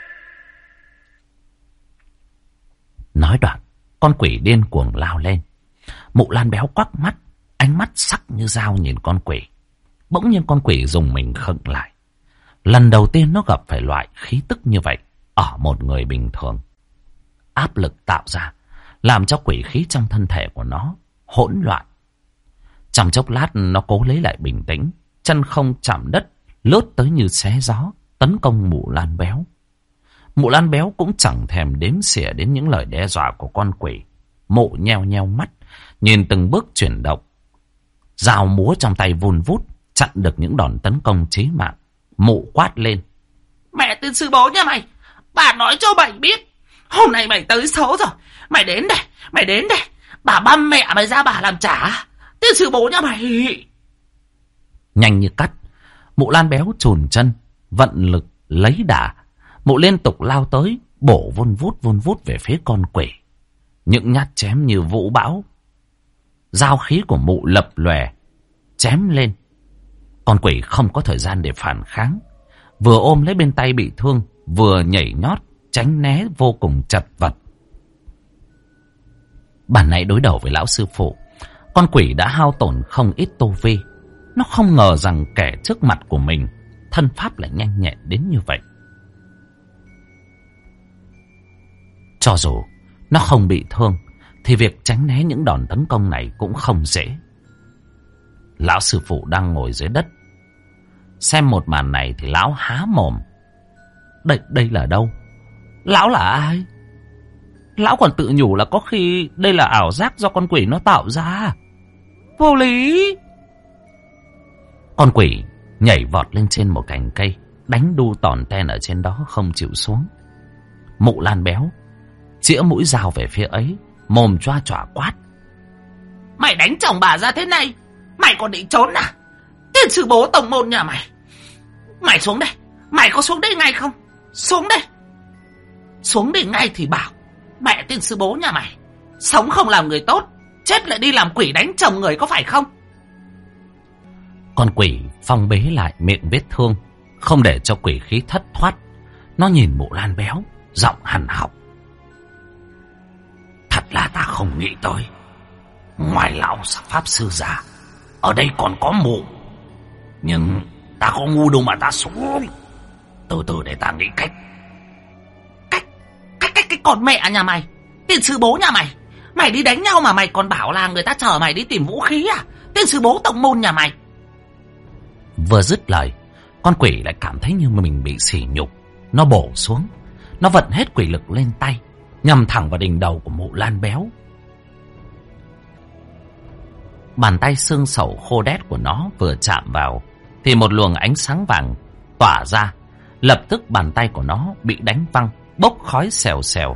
Nói đoạn, con quỷ điên cuồng lao lên. Mụ Lan béo quắc mắt, ánh mắt sắc như dao nhìn con quỷ. Bỗng nhiên con quỷ dùng mình khựng lại. Lần đầu tiên nó gặp phải loại khí tức như vậy ở một người bình thường. Áp lực tạo ra làm cho quỷ khí trong thân thể của nó hỗn loạn. Trong chốc lát nó cố lấy lại bình tĩnh, chân không chạm đất, lướt tới như xé gió, tấn công Mụ Lan béo. Mụ Lan béo cũng chẳng thèm đếm xỉa đến những lời đe dọa của con quỷ. Mụ nheo nheo mắt, nhìn từng bước chuyển động. Dao múa trong tay vun vút, chặn được những đòn tấn công chí mạng. Mụ quát lên. Mẹ tiên sư bố nhà mày, bà nói cho mày biết, hôm nay mày tới số rồi. Mày đến đây, mày đến đây. Bà băm mẹ mày ra bà làm trả. Tiên sư bố nhà mày. Nhanh như cắt, Mụ Lan béo chùn chân, vận lực lấy đà. Mụ liên tục lao tới, bổ vun vút về phía con quỷ. Những nhát chém như vũ bão. Dao khí của Mụ lập lòe, chém lên. Con quỷ không có thời gian để phản kháng, vừa ôm lấy bên tay bị thương, vừa nhảy nhót tránh né vô cùng chật vật. Bản nãy đối đầu với lão sư phụ, con quỷ đã hao tổn không ít tu vi. Nó không ngờ rằng kẻ trước mặt của mình thân pháp lại nhanh nhẹn đến như vậy. Cho dù nó không bị thương, thì việc tránh né những đòn tấn công này cũng không dễ. Lão sư phụ đang ngồi dưới đất, xem một màn này thì lão há mồm. Đây là đâu? Lão là ai? Lão còn tự nhủ là có khi đây là ảo giác do con quỷ nó tạo ra. Vô lý! Con quỷ nhảy vọt lên trên một cành cây, đánh đu tòn ten ở trên đó không chịu xuống. Mụ Lan béo chĩa mũi dao về phía ấy, mồm choa choa quát. Mày đánh chồng bà ra thế này, mày còn định trốn à? Tiên sư bố tổng môn nhà mày. Mày xuống đây, mày có xuống đây ngay không? Xuống đây. Xuống đây ngay thì bảo. Mẹ tiên sư bố nhà mày, sống không làm người tốt, chết lại đi làm quỷ đánh chồng người, có phải không? Con quỷ phong bế lại miệng vết thương, không để cho quỷ khí thất thoát. Nó nhìn Mụ Lan béo, giọng hằn học. Thật là ta không nghĩ tới, ngoài lão pháp sư già, ở đây còn có Mụ. Nhưng ta có ngu đâu mà ta xuống. Từ từ để ta nghĩ cách. Cái con mẹ nhà mày, tiên sư bố nhà mày. Mày đi đánh nhau mà mày còn bảo là người ta chờ mày đi tìm vũ khí à? Tiên sư bố tổng môn nhà mày. Vừa dứt lời, con quỷ lại cảm thấy như mình bị sỉ nhục. Nó bổ xuống, nó vận hết quỷ lực lên tay, nhằm thẳng vào đỉnh đầu của Mụ Lan béo. Bàn tay xương sẩu khô đét của nó vừa chạm vào thì một luồng ánh sáng vàng tỏa ra. Lập tức bàn tay của nó bị đánh văng, bốc khói xèo xèo.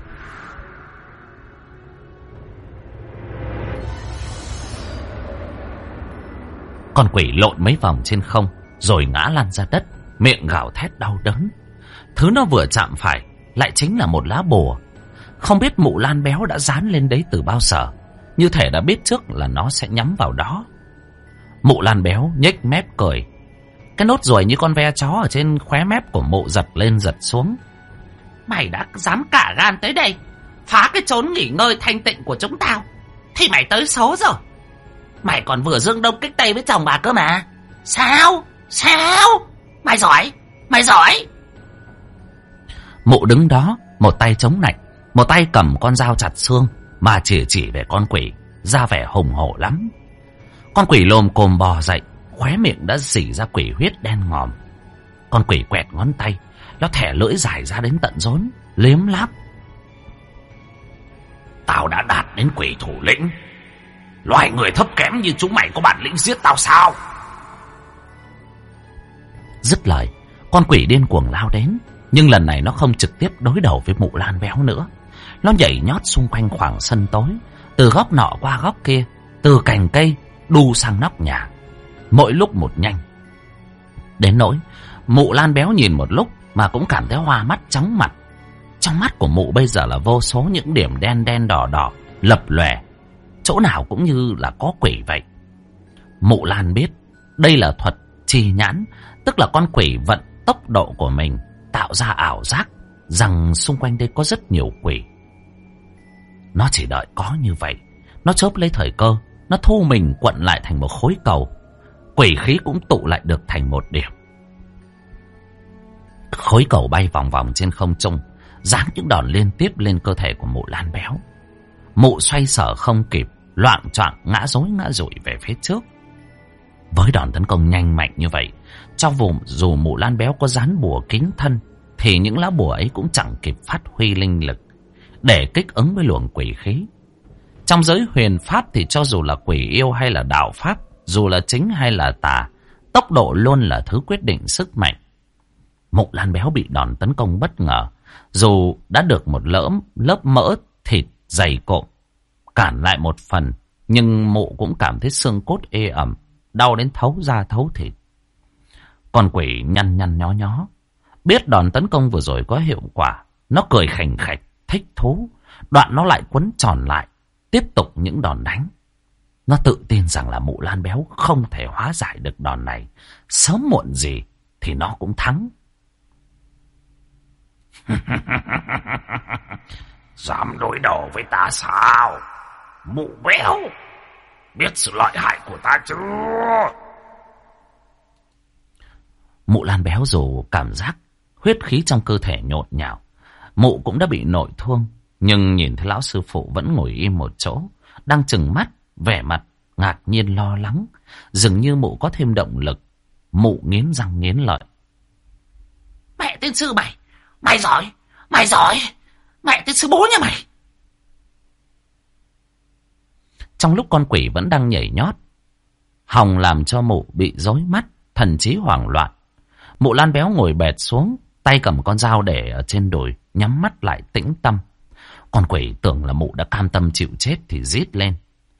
Con quỷ lộn mấy vòng trên không rồi ngã lăn ra đất, miệng gào thét đau đớn. Thứ nó vừa chạm phải lại chính là một lá bùa. Không biết Mụ Lan béo đã dán lên đấy từ bao giờ, như thể đã biết trước là nó sẽ nhắm vào đó. Mụ Lan béo nhếch mép cười. Cái nốt ruồi như con ve chó ở trên khóe mép của Mụ giật lên giật xuống. Mày đã dám cả gan tới đây, phá cái chốn nghỉ ngơi thanh tịnh của chúng tao, thì mày tới số rồi. Mày còn vừa dương đông kích tây với chồng bà cơ mà. Sao? Mày giỏi. Mụ đứng đó, một tay chống nạnh, một tay cầm con dao chặt xương, mà chỉ về con quỷ, ra vẻ hùng hổ lắm. Con quỷ lồm cồm bò dậy, khóe miệng đã rỉ ra quỷ huyết đen ngòm. Con quỷ quẹt ngón tay, nó thẻ lưỡi dài ra đến tận rốn, liếm láp. Tao đã đạt đến quỷ thủ lĩnh. Loài người thấp kém như chúng mày có bản lĩnh giết tao sao? Dứt lời, con quỷ điên cuồng lao đến. Nhưng lần này nó không trực tiếp đối đầu với mụ Lan Béo nữa. Nó nhảy nhót xung quanh khoảng sân tối, từ góc nọ qua góc kia, từ cành cây đu sang nóc nhà, mỗi lúc một nhanh. Đến nỗi mụ Lan Béo nhìn một lúc mà cũng cảm thấy hoa mắt chóng mặt. Trong mắt của mụ bây giờ là vô số những điểm đen đen đỏ đỏ lập lòe, chỗ nào cũng như là có quỷ vậy. Mụ Lan biết đây là thuật trì nhãn, tức là con quỷ vận tốc độ của mình tạo ra ảo giác rằng xung quanh đây có rất nhiều quỷ. Nó chỉ đợi có như vậy, nó chớp lấy thời cơ, nó thu mình quận lại thành một khối cầu. Quỷ khí cũng tụ lại được thành một điểm. Khối cầu bay vòng vòng trên không trung, giáng những đòn liên tiếp lên cơ thể của mụ Lan Béo. Mụ xoay sở không kịp, loạng choạng ngã rối ngã rụi về phía trước. Với đòn tấn công nhanh mạnh như vậy, cho dù mụ Lan Béo có dán bùa kín thân, thì những lá bùa ấy cũng chẳng kịp phát huy linh lực để kích ứng với luồng quỷ khí. Trong giới huyền pháp thì cho dù là quỷ yêu hay là đạo pháp, dù là chính hay là tà, tốc độ luôn là thứ quyết định sức mạnh. Mụ Lan Béo bị đòn tấn công bất ngờ, dù đã được một lớp mỡ thịt dày cộm cản lại một phần, nhưng mụ cũng cảm thấy xương cốt ê ẩm, đau đến thấu da thấu thịt. Con quỷ nhăn nhăn nhó nhó, biết đòn tấn công vừa rồi có hiệu quả, nó cười khành khạch thích thú, đoạn nó lại quấn tròn lại, tiếp tục những đòn đánh. Nó tự tin rằng là mụ Lan Béo không thể hóa giải được đòn này, sớm muộn gì thì nó cũng thắng. Dám đối đầu với ta sao, mụ béo? Biết sự lợi hại của ta chưa? Mụ Lan Béo dù cảm giác huyết khí trong cơ thể nhộn nhạo, mụ cũng đã bị nội thương, nhưng nhìn thấy lão sư phụ vẫn ngồi im một chỗ, đang trừng mắt, vẻ mặt ngạc nhiên lo lắng, dường như mụ có thêm động lực. Mụ nghiến răng nghiến lợi. Mẹ tiên sư mày giỏi, mẹ tiên sư bố nhà mày. Trong lúc con quỷ vẫn đang nhảy nhót, hòng làm cho mụ bị rối mắt, thần trí hoảng loạn, mụ Lan Béo ngồi bệt xuống, tay cầm con dao để ở trên đùi, nhắm mắt lại tĩnh tâm. Con quỷ tưởng là mụ đã cam tâm chịu chết thì rít lên.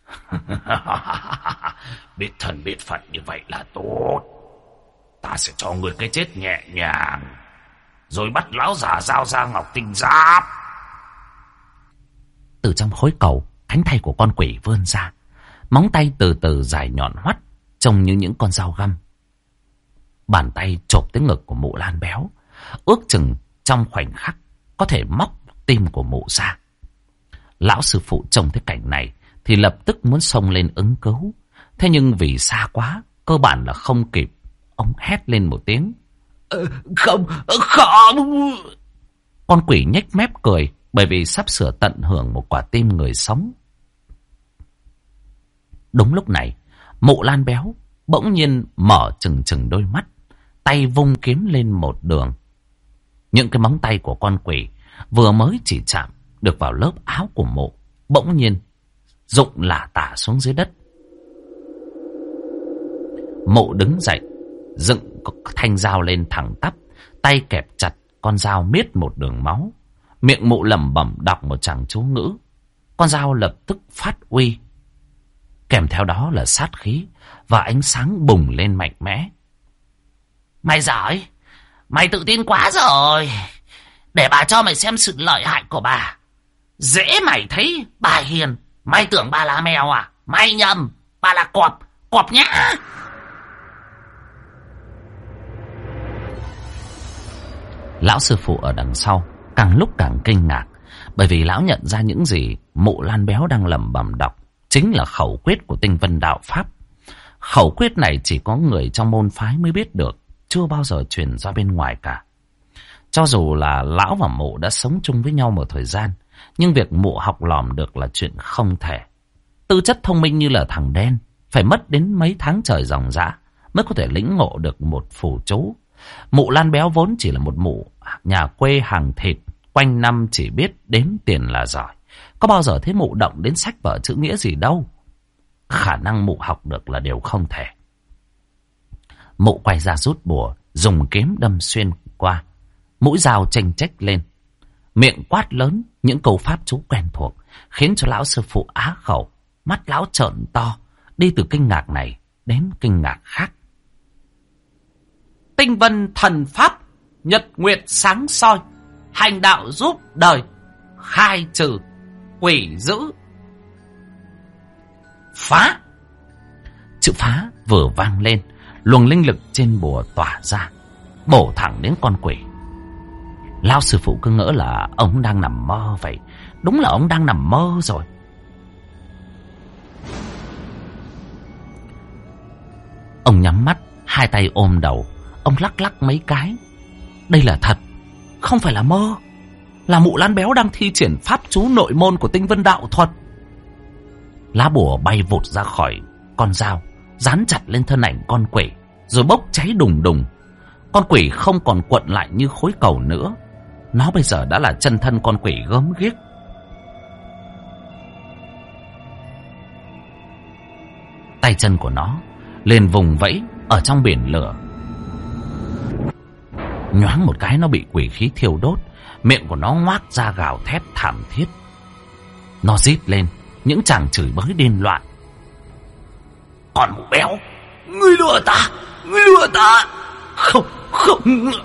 Biết thân biết phận như vậy là tốt. Ta sẽ cho người cái chết nhẹ nhàng, rồi bắt lão già giao ra ngọc tinh giáp. Từ trong khối cầu, cánh tay của con quỷ vươn ra, móng tay từ từ dài nhọn hoắt, trông như những con dao găm. Bàn tay chộp tới ngực của mụ Lan Béo, ước chừng trong khoảnh khắc có thể móc tim của mụ ra. Lão sư phụ trông thấy cảnh này thì lập tức muốn xông lên ứng cứu, thế nhưng vì xa quá, cơ bản là không kịp. Ông hét lên một tiếng. Không. Con quỷ nhếch mép cười, bởi vì sắp sửa tận hưởng một quả tim người sống. Đúng lúc này, mụ Lan Béo bỗng nhiên mở trừng đôi mắt, tay vung kiếm lên một đường. Những cái móng tay của con quỷ vừa mới chỉ chạm được vào lớp áo của mụ, bỗng nhiên rụng lả tả xuống dưới đất. Mụ đứng dậy, dựng thanh dao lên thẳng tắp, tay kẹp chặt con dao miết một đường máu. Miệng mụ lẩm bẩm đọc một tràng chú ngữ. Con dao lập tức phát uy, kèm theo đó là sát khí và ánh sáng bùng lên mạnh mẽ. Mày giỏi, mày tự tin quá rồi. Để bà cho mày xem sự lợi hại của bà. Dễ mày thấy bà hiền, mày tưởng bà là mèo à? Mày nhầm, bà là cọp nhá. Lão sư phụ ở đằng sau càng lúc càng kinh ngạc. Bởi vì lão nhận ra những gì Mụ Lan Béo đang lẩm bẩm đọc chính là khẩu quyết của Tinh Vân Đạo Pháp. Khẩu quyết này chỉ có người trong môn phái mới biết được, chưa bao giờ truyền ra bên ngoài cả. Cho dù là lão và Mụ đã sống chung với nhau một thời gian, nhưng việc Mụ học lỏm được là chuyện không thể. Tư chất thông minh như là thằng đen, phải mất đến mấy tháng trời ròng rã mới có thể lĩnh ngộ được một phù chú. Mụ Lan Béo vốn chỉ là một mụ nhà quê hàng thịt, quanh năm chỉ biết đếm tiền là giỏi. Có bao giờ thấy mụ động đến sách vở chữ nghĩa gì đâu. Khả năng mụ học được là điều không thể. Mụ quay ra rút bùa, dùng kiếm đâm xuyên qua. Mũi dao chênh chách lên, miệng quát lớn những câu pháp chú quen thuộc, khiến cho lão sư phụ á khẩu. Mắt lão trợn to, đi từ kinh ngạc này đến kinh ngạc khác. Tinh vân thần pháp, nhật nguyệt sáng soi, hành đạo giúp đời, khai trừ quỷ dữ. Phá! Chữ phá vừa vang lên, luồng linh lực trên bùa tỏa ra, bổ thẳng đến con quỷ. Lão sư phụ cứ ngỡ là ông đang nằm mơ vậy. Đúng là ông đang nằm mơ rồi. Ông nhắm mắt, hai tay ôm đầu. Ông lắc lắc mấy cái. Đây là thật, không phải là mơ. Là Mụ Lan Béo đang thi triển pháp chú nội môn của Tinh Vân Đạo Thuật. Lá bùa bay vụt ra khỏi con dao, dán chặt lên thân ảnh con quỷ, rồi bốc cháy đùng đùng. Con quỷ không còn cuộn lại như khối cầu nữa. Nó bây giờ đã là chân thân con quỷ gớm ghiếc. Tay chân của nó liền vùng vẫy ở trong biển lửa. Nhoáng một cái nó bị quỷ khí thiêu đốt. Miệng của nó ngoác ra gào thét thảm thiết. Nó rít lên những tràng chửi bới điên loạn. Con mụ béo, ngươi lừa ta, ngươi lừa ta. Không, không.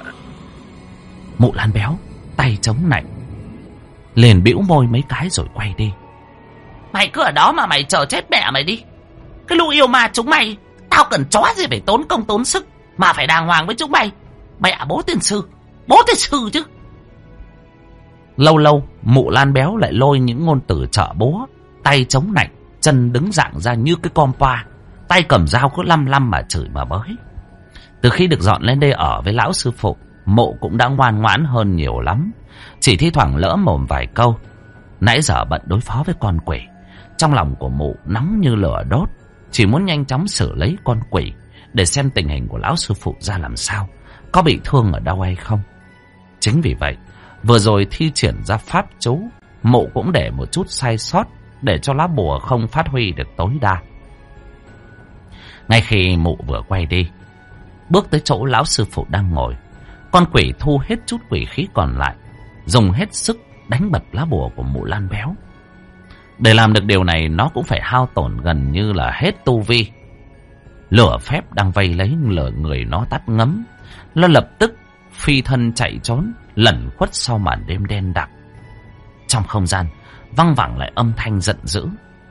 Mụ Lan Béo tay chống nạnh, liền bĩu môi mấy cái rồi quay đi. Mày cứ ở đó mà mày chờ chết mẹ mày đi. Cái lũ yêu ma chúng mày, tao cần chó gì phải tốn công tốn sức mà phải đàng hoàng với chúng mày. Mẹ bố tiên sư chứ. Lâu lâu Mụ Lan Béo lại lôi những ngôn tử trợ búa, tay chống nạnh, chân đứng dạng ra như cái con pa, tay cầm dao cứ lăm lăm mà chửi mà bới. Từ khi được dọn lên đây ở với lão sư phụ, Mụ cũng đã ngoan ngoãn hơn nhiều lắm. Chỉ thi thoảng lỡ mồm vài câu. Nãy giờ bận đối phó với con quỷ, trong lòng của Mụ nóng như lửa đốt, chỉ muốn nhanh chóng xử lấy con quỷ để xem tình hình của lão sư phụ ra làm sao, có bị thương ở đâu hay không. Chính vì vậy, vừa rồi thi triển ra pháp chú, Mụ cũng để một chút sai sót để cho lá bùa không phát huy được tối đa. Ngay khi Mụ vừa quay đi, bước tới chỗ lão sư phụ đang ngồi, con quỷ thu hết chút quỷ khí còn lại, dùng hết sức đánh bật lá bùa của Mụ Lan Béo. Để làm được điều này, nó cũng phải hao tổn gần như là hết tu vi. Lửa phép đang vây lấy lửa người nó tắt ngấm. Nó lập tức phi thân chạy trốn, lẩn khuất sau màn đêm đen đặc. Trong không gian văng vẳng lại âm thanh giận dữ.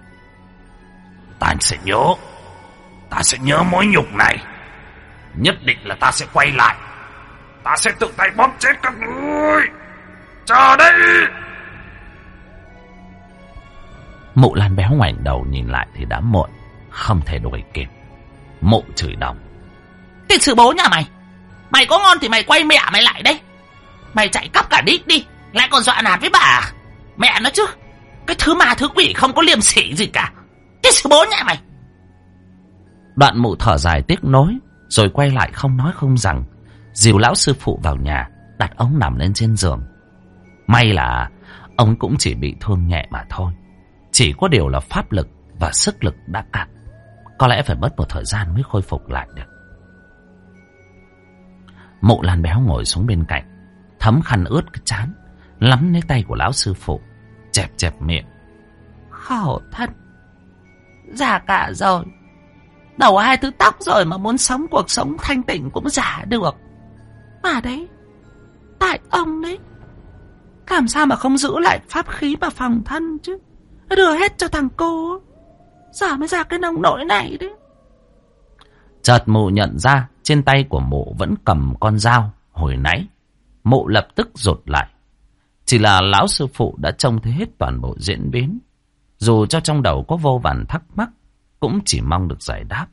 Ta sẽ nhớ mối nhục này. Nhất định là ta sẽ quay lại. Ta sẽ tự tay bóp chết các ngươi. Chờ đây. Mụ Lan Béo ngoảnh đầu nhìn lại thì đã muộn, không thể đuổi kịp. Mụ chửi đồng. Tiền sư bố nhà mày, mày có ngon thì mày quay mẹ mày lại đây. Mày chạy cắp cả đít đi, lại còn dọa nạt với bà mẹ nó chứ. Cái thứ ma thứ quỷ không có liêm sỉ gì cả. Tiền sư bố nhà mày. Đoạn Mụ thở dài tiếc nối, rồi quay lại không nói không rằng, dìu lão sư phụ vào nhà, đặt ông nằm lên trên giường. May là ông cũng chỉ bị thương nhẹ mà thôi. Chỉ có điều là pháp lực và sức lực đã cạn, có lẽ phải mất một thời gian mới khôi phục lại được. Mụ Lan Béo ngồi xuống bên cạnh, thấm khăn ướt cái trán, lắm lấy tay của lão sư phụ, chẹp chẹp miệng. Khổ thân, già cả rồi, đầu 2 thứ tóc rồi mà muốn sống cuộc sống thanh tịnh cũng giả được. Mà đấy, tại ông đấy, làm sao mà không giữ lại pháp khí mà phòng thân chứ. Đưa hết cho thằng cô, giờ mới ra cái nông nỗi này đấy. Chợt Mụ nhận ra trên tay của Mụ vẫn cầm con dao hồi nãy. Mụ lập tức rụt lại. Chỉ là lão sư phụ đã trông thấy hết toàn bộ diễn biến. Dù cho trong đầu có vô vàn thắc mắc, cũng chỉ mong được giải đáp.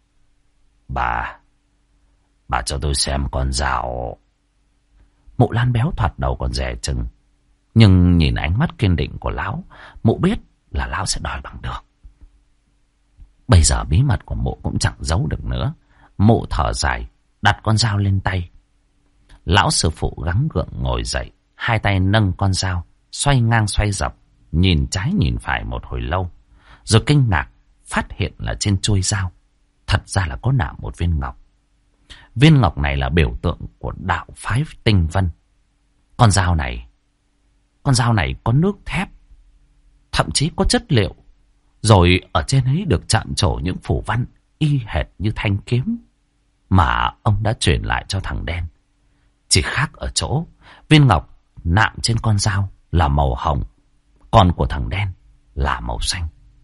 Bà cho tôi xem con dao. Mụ Lan béo thoạt đầu còn dè chừng, nhưng nhìn ánh mắt kiên định của lão, mụ biết là lão sẽ đòi bằng được. Bây giờ bí mật của mụ cũng chẳng giấu được nữa. Mụ thở dài, đặt con dao lên tay. Lão sư phụ gắng gượng ngồi dậy, hai tay nâng con dao, xoay ngang xoay dọc, nhìn trái nhìn phải một hồi lâu, rồi kinh ngạc phát hiện là trên chuôi dao thật ra là có nạm một viên ngọc. Viên ngọc này là biểu tượng của đạo phái Tinh Vân. Con dao này có nước thép, thậm chí có chất liệu, rồi ở trên ấy được chạm trổ những phù văn y hệt như thanh kiếm mà ông đã truyền lại cho thằng đen. Chỉ khác ở chỗ viên ngọc nạm trên con dao là màu hồng, còn của thằng đen là màu xanh.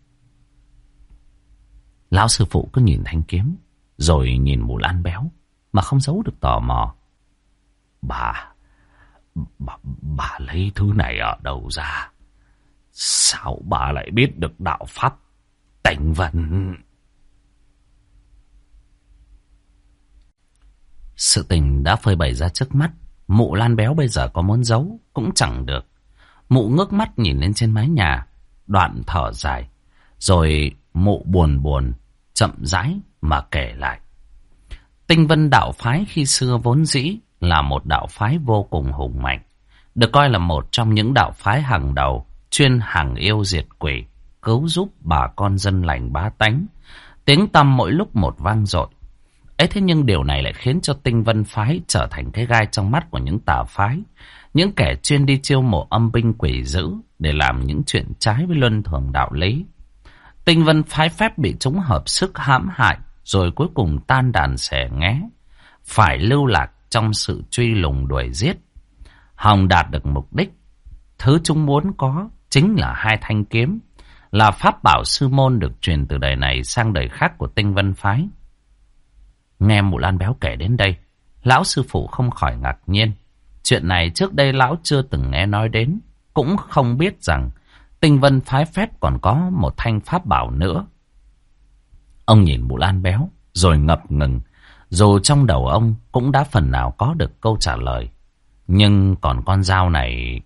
Lão sư phụ cứ nhìn thanh kiếm, rồi nhìn mụ Lan béo mà không giấu được tò mò. Bà lấy thứ này ở đâu ra? Sao bà lại biết được đạo pháp Tinh Vân? Sự tình đã phơi bày ra trước mắt. Mụ Lan béo bây giờ có muốn giấu cũng chẳng được. Mụ ngước mắt nhìn lên trên mái nhà, đoạn thở dài, rồi mụ buồn buồn chậm rãi mà kể lại. Tinh Vân đạo phái khi xưa vốn dĩ là một đạo phái vô cùng hùng mạnh, được coi là một trong những đạo phái hàng đầu, chuyên hàng yêu diệt quỷ, cứu giúp bà con dân lành bá tánh. Tiếng tăm mỗi lúc một vang dội. Ấy thế nhưng điều này lại khiến cho Tinh Vân phái trở thành cái gai trong mắt của những tà phái, những kẻ chuyên đi chiêu mộ âm binh quỷ dữ để làm những chuyện trái với luân thường đạo lý. Tinh Vân phái phép bị chúng hợp sức hãm hại, rồi cuối cùng tan đàn xẻ nghé, phải lưu lạc trong sự truy lùng đuổi giết. Hòng đạt được mục đích, thứ chúng muốn có chính là hai thanh kiếm, là pháp bảo sư môn được truyền từ đời này sang đời khác của Tinh Vân phái. Nghe mụ Lan béo kể đến đây, lão sư phụ không khỏi ngạc nhiên. Chuyện này trước đây lão chưa từng nghe nói đến, cũng không biết rằng Tinh Vân phái phép còn có một thanh pháp bảo nữa. Ông nhìn mụ Lan béo rồi ngập ngừng, dù trong đầu ông cũng đã phần nào có được câu trả lời. Nhưng còn con dao này,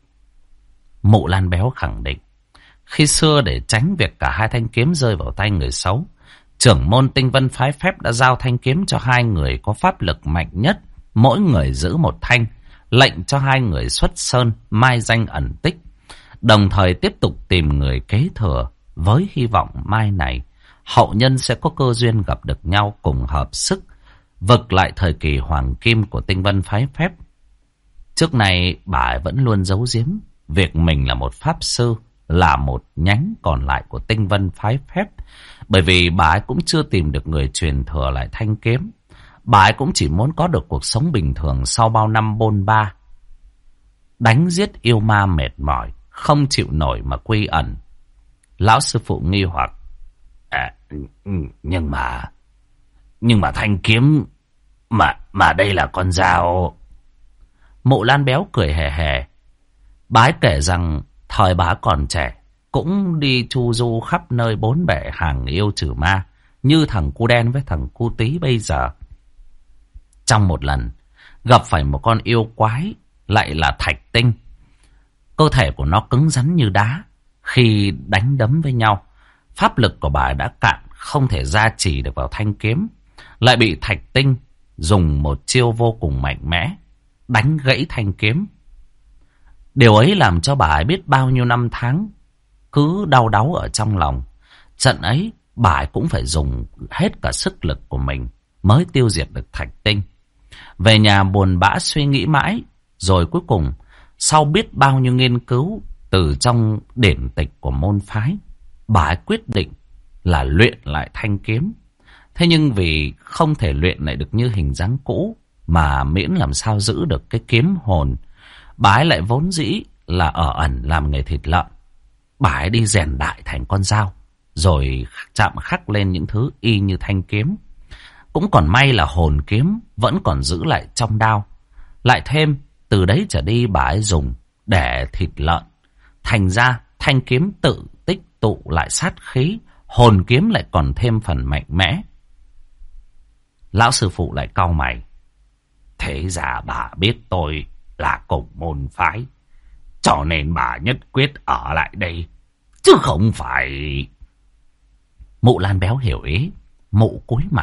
mụ Lan béo khẳng định, khi xưa để tránh việc cả hai thanh kiếm rơi vào tay người xấu, trưởng môn Tinh Vân phái phép đã giao thanh kiếm cho hai người có pháp lực mạnh nhất, mỗi người giữ một thanh, lệnh cho hai người xuất sơn mai danh ẩn tích, đồng thời tiếp tục tìm người kế thừa, với hy vọng mai này hậu nhân sẽ có cơ duyên gặp được nhau, cùng hợp sức vực lại thời kỳ hoàng kim của Tinh Vân phái phép. Trước này bà ấy vẫn luôn giấu giếm việc mình là một pháp sư, là một nhánh còn lại của Tinh Vân phái phép, bởi vì bà ấy cũng chưa tìm được người truyền thừa lại thanh kiếm. Bà ấy cũng chỉ muốn có được cuộc sống bình thường sau bao năm bôn ba, đánh giết yêu ma mệt mỏi, không chịu nổi mà quy ẩn. Lão sư phụ nghi hoặc. Nhưng mà thanh kiếm mà đây là con dao. Mụ Lan béo cười hề hề. Bà ấy kể rằng thời bà còn trẻ cũng đi chu du khắp nơi bốn bể hàng yêu trừ ma, như thằng cu đen với thằng cu tí bây giờ. Trong một lần gặp phải một con yêu quái lại là thạch tinh. Cơ thể của nó cứng rắn như đá. Khi đánh đấm với nhau, pháp lực của bà đã cạn, không thể gia trì được vào thanh kiếm, lại bị thạch tinh dùng một chiêu vô cùng mạnh mẽ đánh gãy thanh kiếm. Điều ấy làm cho bà ấy biết bao nhiêu năm tháng cứ đau đáu ở trong lòng. Trận ấy bà ấy cũng phải dùng hết cả sức lực của mình mới tiêu diệt được thạch tinh. Về nhà buồn bã suy nghĩ mãi, rồi cuối cùng sau biết bao nhiêu nghiên cứu từ trong điển tịch của môn phái, bà ấy quyết định là luyện lại thanh kiếm. Thế nhưng vì không thể luyện lại được như hình dáng cũ, mà miễn làm sao giữ được cái kiếm hồn, bà ấy lại vốn dĩ là ở ẩn làm nghề thịt lợn. Bà ấy đi rèn đại thành con dao, rồi chạm khắc lên những thứ y như thanh kiếm. Cũng còn may là hồn kiếm vẫn còn giữ lại trong đao. Lại thêm, từ đấy trở đi bà ấy dùng để thịt lợn. Thành ra thanh kiếm tự tích tụ lại sát khí, hồn kiếm lại còn thêm phần mạnh mẽ. Lão sư phụ lại cau mày. Thế ra bà biết tôi là cùng môn phái, cho nên bà nhất quyết ở lại đây, chứ không phải... Mụ Lan Béo hiểu ý, mụ cúi mặt.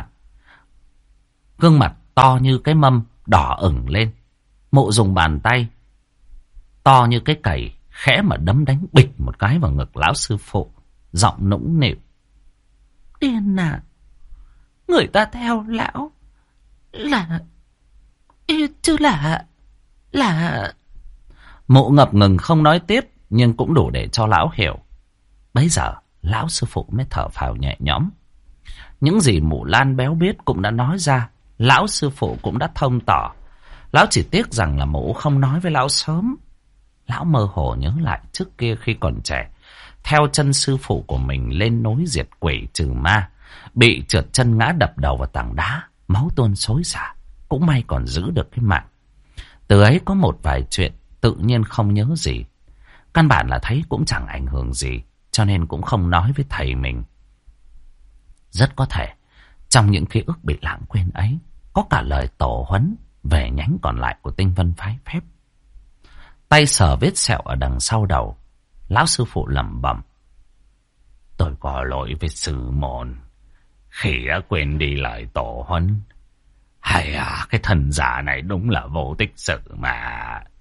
Gương mặt to như cái mâm đỏ ửng lên. Mụ dùng bàn tay to như cái cày khẽ mà đấm đánh bịch một cái vào ngực lão sư phụ, giọng nũng nịu. Điên à, người ta theo lão là... chứ là... Mụ ngập ngừng không nói tiếp, nhưng cũng đủ để cho lão hiểu. Bấy giờ lão sư phụ mới thở phào nhẹ nhõm. Những gì mụ Lan Béo biết cũng đã nói ra, lão sư phụ cũng đã thông tỏ. Lão chỉ tiếc rằng là mụ không nói với lão sớm. Lão mơ hồ nhớ lại trước kia khi còn trẻ, theo chân sư phụ của mình lên núi diệt quỷ trừ ma, bị trượt chân ngã đập đầu vào tảng đá, máu tuôn xối xả, cũng may còn giữ được cái mạng. Từ ấy có một vài chuyện tự nhiên không nhớ gì, căn bản là thấy cũng chẳng ảnh hưởng gì, cho nên cũng không nói với thầy mình. Rất có thể trong những ký ức bị lãng quên ấy có cả lời tổ huấn về nhánh còn lại của Tinh Vân phái phép. Tay sờ vết sẹo ở đằng sau đầu, lão sư phụ lẩm bẩm. Tôi có lỗi với sư môn khi đã quên đi lời tổ huấn. Hay à, cái thần giả này đúng là vô tích sự mà.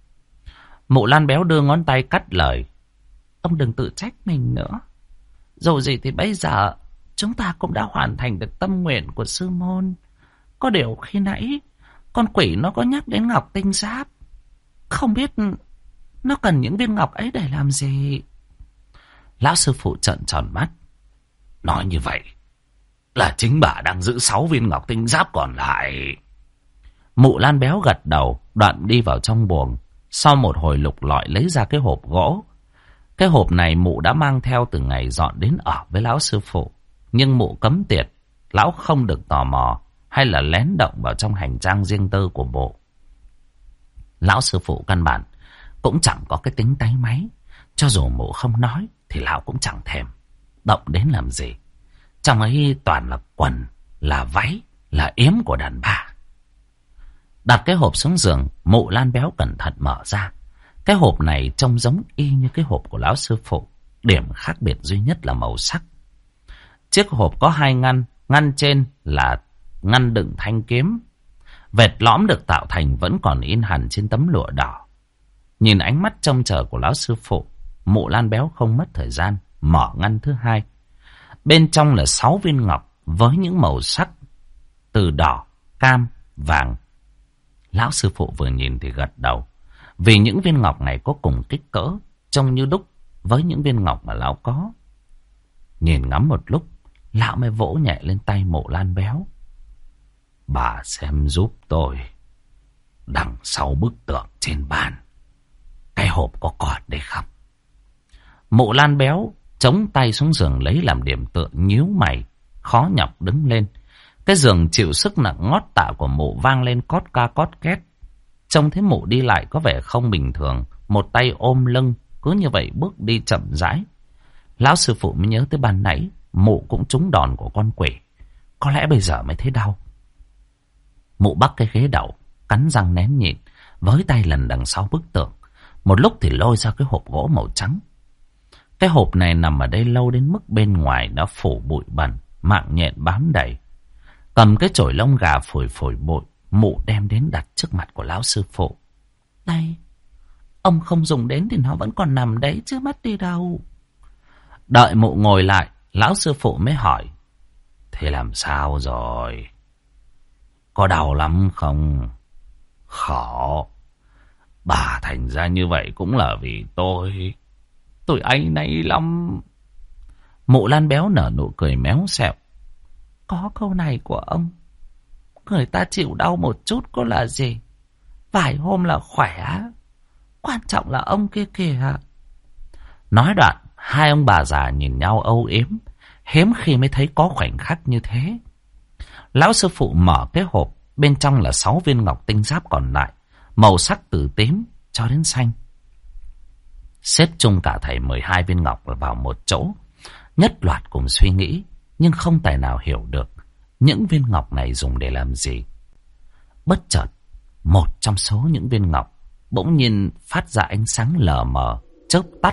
Mụ Lan Béo đưa ngón tay cắt lời. Ông đừng tự trách mình nữa. Dù gì thì bây giờ chúng ta cũng đã hoàn thành được tâm nguyện của sư môn. Có điều khi nãy con quỷ nó có nhắc đến ngọc tinh giáp. Không biết nó cần những viên ngọc ấy để làm gì. Lão sư phụ trợn tròn mắt. Nói như vậy là chính bà đang giữ 6 viên ngọc tinh giáp còn lại. Mụ Lan Béo gật đầu, đoạn đi vào trong buồng. Sau một hồi lục lọi lấy ra cái hộp gỗ. Cái hộp này mụ đã mang theo từ ngày dọn đến ở với lão sư phụ. Nhưng mụ cấm tiệt, lão không được tò mò hay là lén động vào trong hành trang riêng tư của mụ. Lão sư phụ căn bản cũng chẳng có cái tính táy máy. Cho dù mụ không nói thì lão cũng chẳng thèm động đến làm gì. Trong ấy toàn là quần, là váy, là yếm của đàn bà. Đặt cái hộp xuống giường, mụ Lan Béo cẩn thận mở ra. Cái hộp này trông giống y như cái hộp của lão sư phụ. Điểm khác biệt duy nhất là màu sắc. Chiếc hộp có 2 ngăn. Ngăn trên là ngăn đựng thanh kiếm. Vệt lõm được tạo thành vẫn còn in hẳn trên tấm lụa đỏ. Nhìn ánh mắt trông chờ của lão sư phụ, mụ Lan Béo không mất thời gian mở ngăn thứ 2. Bên trong là 6 viên ngọc với những màu sắc từ đỏ, cam, vàng. Lão sư phụ vừa nhìn thì gật đầu, vì những viên ngọc này có cùng kích cỡ, trông như đúc với những viên ngọc mà lão có. Nhìn ngắm một lúc, lão mới vỗ nhẹ lên tay mụ Lan Béo. Bà xem giúp tôi, đằng sau bức tượng trên bàn, cái hộp có còn đây không? Mụ Lan Béo chống tay xuống giường lấy làm điểm tựa, nhíu mày, khó nhọc đứng lên. Cái giường chịu sức nặng ngót tạ của mụ vang lên cót ca cót két. Trông thấy mụ đi lại có vẻ không bình thường, một tay ôm lưng, cứ như vậy bước đi chậm rãi. Lão sư phụ mới nhớ tới ban nãy mụ cũng trúng đòn của con quỷ, có lẽ bây giờ mới thấy đau. Mụ bắt cái ghế đậu, cắn răng nén nhịn, với tay lần đằng sau bức tượng. Một lúc thì lôi ra cái hộp gỗ màu trắng. Cái hộp này nằm ở đây lâu đến mức bên ngoài đã phủ bụi bẩn, mạng nhện bám đầy. Cầm cái chổi lông gà phủi phủi bụi, mụ đem đến đặt trước mặt của lão sư phụ. Đây, ông không dùng đến thì nó vẫn còn nằm đấy chứ mất đi đâu. Đợi mụ ngồi lại, lão sư phụ mới hỏi. Thế làm sao rồi? Có đau lắm không? Khổ. Bà thành ra như vậy cũng là vì tôi. Tôi áy náy lắm. Mụ Lan Béo nở nụ cười méo xẹo. Có câu này của ông, người ta chịu đau một chút có là gì, vài hôm là khỏe. Quan trọng là ông kia kìa. Nói đoạn, hai ông bà già nhìn nhau âu yếm, hiếm khi mới thấy có khoảnh khắc như thế. Lão sư phụ mở cái hộp, bên trong là 6 viên ngọc tinh giáp còn lại, màu sắc từ tím cho đến xanh. xếp chung cả thảy 12 viên ngọc vào một chỗ, nhất loạt cùng suy nghĩ, nhưng không tài nào hiểu được những viên ngọc này dùng để làm gì. Bất chợt, một trong số những viên ngọc bỗng nhiên phát ra ánh sáng lờ mờ, chớp tắt.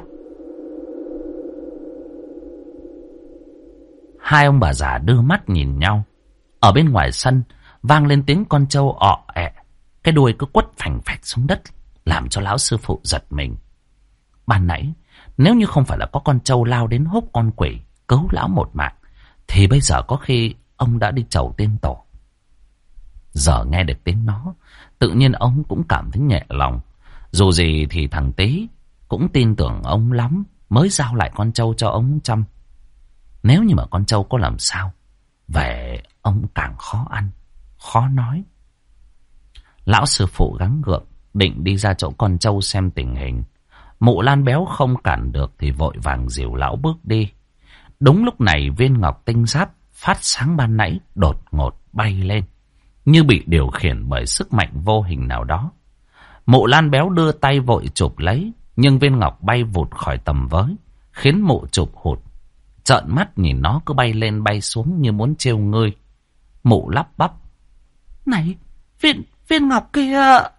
Hai ông bà già đưa mắt nhìn nhau. Ở bên ngoài sân vang lên tiếng con trâu ọ ẹ, cái đuôi cứ quất phành phạch xuống đất, làm cho lão sư phụ giật mình. Ban nãy nếu như không phải là có con trâu lao đến húc con quỷ cứu lão một mạng, thì bây giờ có khi ông đã đi chầu tiên tổ. Giờ nghe được tiếng nó, tự nhiên ông cũng cảm thấy nhẹ lòng. Dù gì thì thằng Tý cũng tin tưởng ông lắm, mới giao lại con trâu cho ông chăm. Nếu như mà con trâu có làm sao, về ông càng khó ăn, khó nói. Lão sư phụ gắng gượng, định đi ra chỗ con trâu xem tình hình. Mụ Lan béo không cản được thì vội vàng dìu lão bước đi. Đúng lúc này viên ngọc tinh giáp phát sáng ban nãy đột ngột bay lên, như bị điều khiển bởi sức mạnh vô hình nào đó. Mụ Lan béo đưa tay vội chụp lấy, nhưng viên ngọc bay vụt khỏi tầm với, khiến mụ chụp hụt. Trợn mắt nhìn nó cứ bay lên bay xuống như muốn trêu ngươi. Mụ lắp bắp: "Này, viên ngọc kia."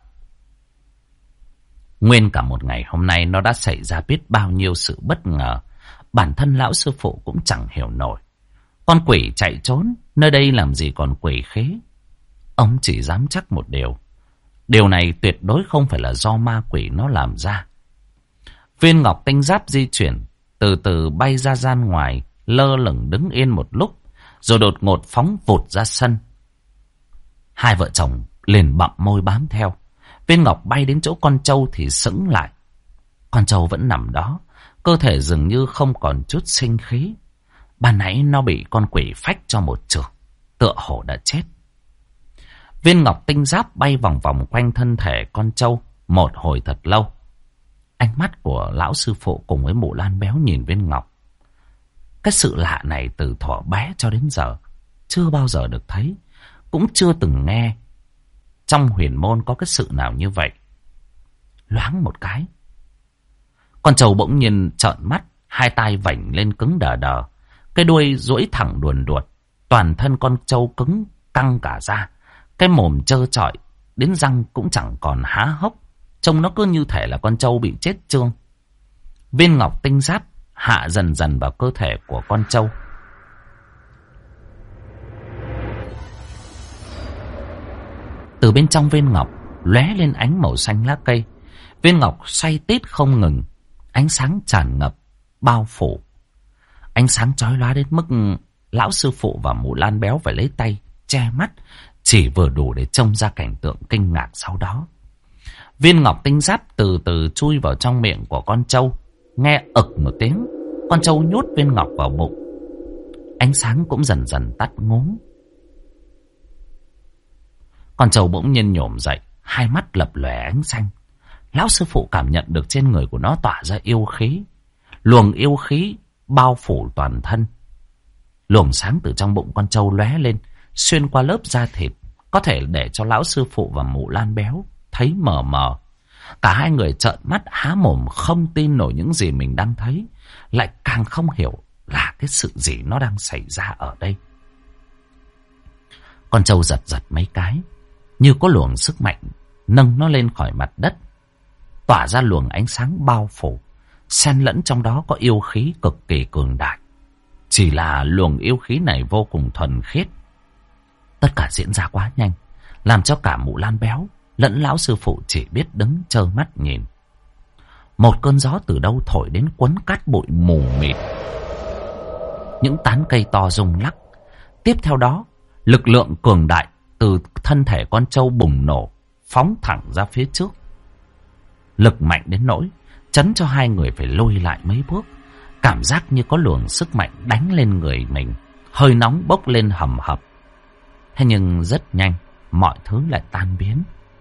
Nguyên cả một ngày hôm nay nó đã xảy ra biết bao nhiêu sự bất ngờ, bản thân lão sư phụ cũng chẳng hiểu nổi. Con quỷ chạy trốn, nơi đây làm gì còn quỷ khí. Ông chỉ dám chắc một điều này tuyệt đối không phải là do ma quỷ nó làm ra. Viên ngọc tinh giáp di chuyển, từ từ bay ra gian ngoài, lơ lửng đứng yên một lúc, rồi đột ngột phóng vụt ra sân. Hai vợ chồng liền bặm môi bám theo. Viên ngọc bay đến chỗ con trâu thì sững lại. Con trâu vẫn nằm đó, cơ thể dường như không còn chút sinh khí. Ban nãy nó bị con quỷ phách cho một chưởng, tựa hồ đã chết. Viên ngọc tinh giáp bay vòng vòng quanh thân thể con trâu một hồi thật lâu. Ánh mắt của lão sư phụ cùng với mụ Lan béo nhìn viên ngọc. Cái sự lạ này từ thuở bé cho đến giờ chưa bao giờ được thấy, cũng chưa từng nghe trong huyền môn có cái sự nào như vậy. Loáng một cái, con trâu bỗng nhiên trợn mắt, hai tai vảnh lên cứng đờ đờ, cái đuôi duỗi thẳng đuồn đuột, toàn thân con trâu cứng căng cả ra, cái mồm trơ trọi đến răng cũng chẳng còn há hốc, trông nó cứ như thể là con trâu bị chết chương. Viên ngọc tinh giáp hạ dần dần vào cơ thể của con trâu. Từ bên trong viên ngọc lóe lên ánh màu xanh lá cây. Viên ngọc xoay tít không ngừng, ánh sáng tràn ngập bao phủ. Ánh sáng chói lóa đến mức lão sư phụ và mụ Lan béo phải lấy tay che mắt, chỉ vừa đủ để trông ra cảnh tượng kinh ngạc sau đó. Viên ngọc tinh giáp từ từ chui vào trong miệng của con trâu. Nghe ực một tiếng, con trâu nhốt viên ngọc vào bụng. Ánh sáng cũng dần dần tắt ngúm. Con trâu bỗng nhiên nhổm dậy, hai mắt lập lòe ánh xanh. Lão sư phụ cảm nhận được trên người của nó tỏa ra yêu khí. Luồng yêu khí bao phủ toàn thân. Luồng sáng từ trong bụng con trâu lóe lên, xuyên qua lớp da thịt, có thể để cho lão sư phụ và mụ Lan béo thấy mờ mờ. Cả hai người trợn mắt há mồm không tin nổi những gì mình đang thấy, lại càng không hiểu là cái sự gì nó đang xảy ra ở đây. Con trâu giật giật mấy cái, như có luồng sức mạnh nâng nó lên khỏi mặt đất, tỏa ra luồng ánh sáng bao phủ, xen lẫn trong đó có yêu khí cực kỳ cường đại. Chỉ là luồng yêu khí này vô cùng thuần khiết. Tất cả diễn ra quá nhanh, làm cho cả mụ Lan béo lẫn lão sư phụ chỉ biết đứng trơ mắt nhìn. Một cơn gió từ đâu thổi đến quấn cát bụi mù mịt. Những tán cây to rung lắc. Tiếp theo đó, lực lượng cường đại từ thân thể con trâu bùng nổ, phóng thẳng ra phía trước. Lực mạnh đến nỗi chấn cho hai người phải lùi lại mấy bước. Cảm giác như có luồng sức mạnh đánh lên người mình, hơi nóng bốc lên hầm hập. Thế nhưng rất nhanh, mọi thứ lại tan biến.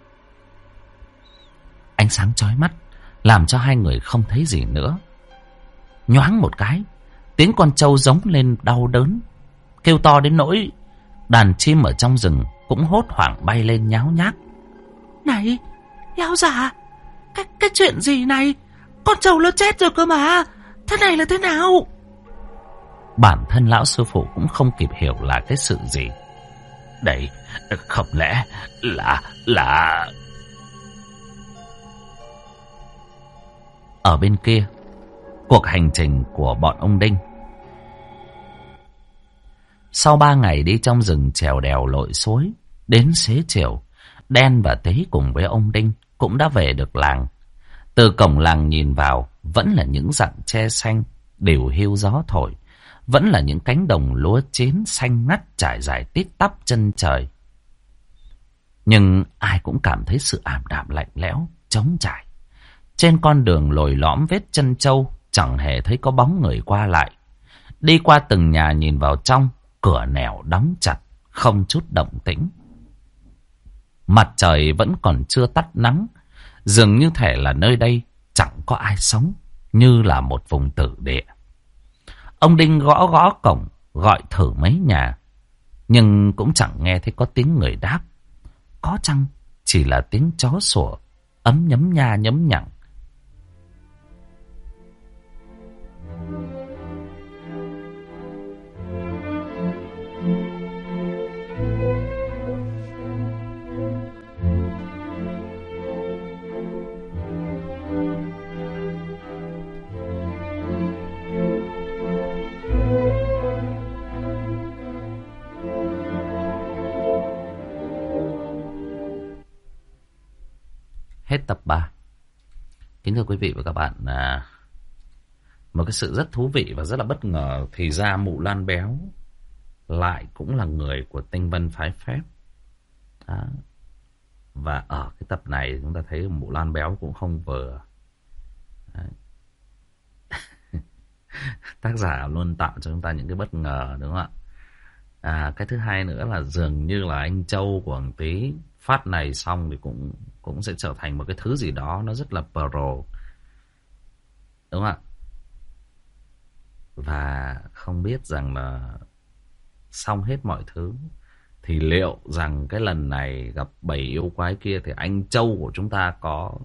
Ánh sáng chói mắt làm cho hai người không thấy gì nữa. Nhoáng một cái, tiếng con trâu giống lên đau đớn, kêu to đến nỗi đàn chim ở trong rừng cũng hốt hoảng bay lên nháo nhác. Này, lão già, cái chuyện gì này? Con trâu nó chết rồi cơ mà. Thế này là thế nào? Bản thân lão sư phụ cũng không kịp hiểu là cái sự gì. Đấy, không lẽ là... Ở bên kia, cuộc hành trình của bọn ông Đinh. Sau 3 ngày đi trong rừng trèo đèo lội suối, đến xế chiều, Đen và Tế cùng với ông Đinh cũng đã về được làng. Từ cổng làng nhìn vào, vẫn là những rặng tre xanh, đều hiu gió thổi. Vẫn là những cánh đồng lúa chín xanh ngắt trải dài tít tắp chân trời. Nhưng ai cũng cảm thấy sự ảm đạm lạnh lẽo, trống trải. Trên con đường lồi lõm vết chân trâu, chẳng hề thấy có bóng người qua lại. Đi qua từng nhà nhìn vào trong, cửa nẻo đóng chặt, không chút động tĩnh. Mặt trời vẫn còn chưa tắt nắng, dường như thể là nơi đây chẳng có ai sống, như là một vùng tử địa. Ông Đinh gõ gõ cổng, gọi thử mấy nhà, nhưng cũng chẳng nghe thấy có tiếng người đáp. Có chăng chỉ là tiếng chó sủa, ấm nhấm nha nhấm nhặng. Hết tập 3. Kính thưa quý vị và các bạn, một cái sự rất thú vị và rất là bất ngờ, thì ra Mụ Lan Béo lại cũng là người của Tinh Vân Phái Phép. Đó. Và ở cái tập này chúng ta thấy Mụ Lan Béo cũng không vừa. Tác giả luôn tạo cho chúng ta những cái bất ngờ, đúng không ạ? Cái thứ hai nữa là dường như là anh Châu của thằng Tý phát này xong thì cũng sẽ trở thành một cái thứ gì đó nó rất là pro, đúng không ạ? Và không biết rằng là xong hết mọi thứ thì liệu rằng cái lần này gặp 7 yêu quái kia thì anh Châu của chúng ta có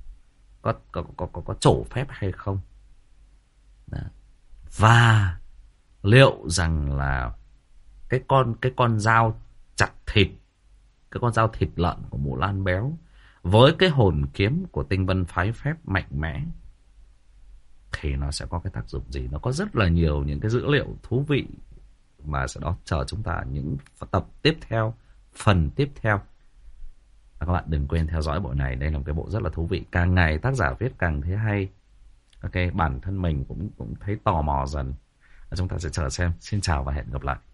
trổ phép hay không? Đó. Và liệu rằng là cái con dao chặt thịt, cái con dao thịt lợn của Mụ Lan Béo với cái hồn kiếm của Tinh Vân Phái Phép mạnh mẽ thì nó sẽ có cái tác dụng gì? Nó có rất là nhiều những cái dữ liệu thú vị mà sẽ đó chờ chúng ta những tập tiếp theo, phần tiếp theo. Và các bạn đừng quên theo dõi bộ này, đây là một cái bộ rất là thú vị, càng ngày tác giả viết càng thấy hay. Ok, bản thân mình cũng thấy tò mò dần. Chúng ta sẽ chờ xem. Xin chào và hẹn gặp lại.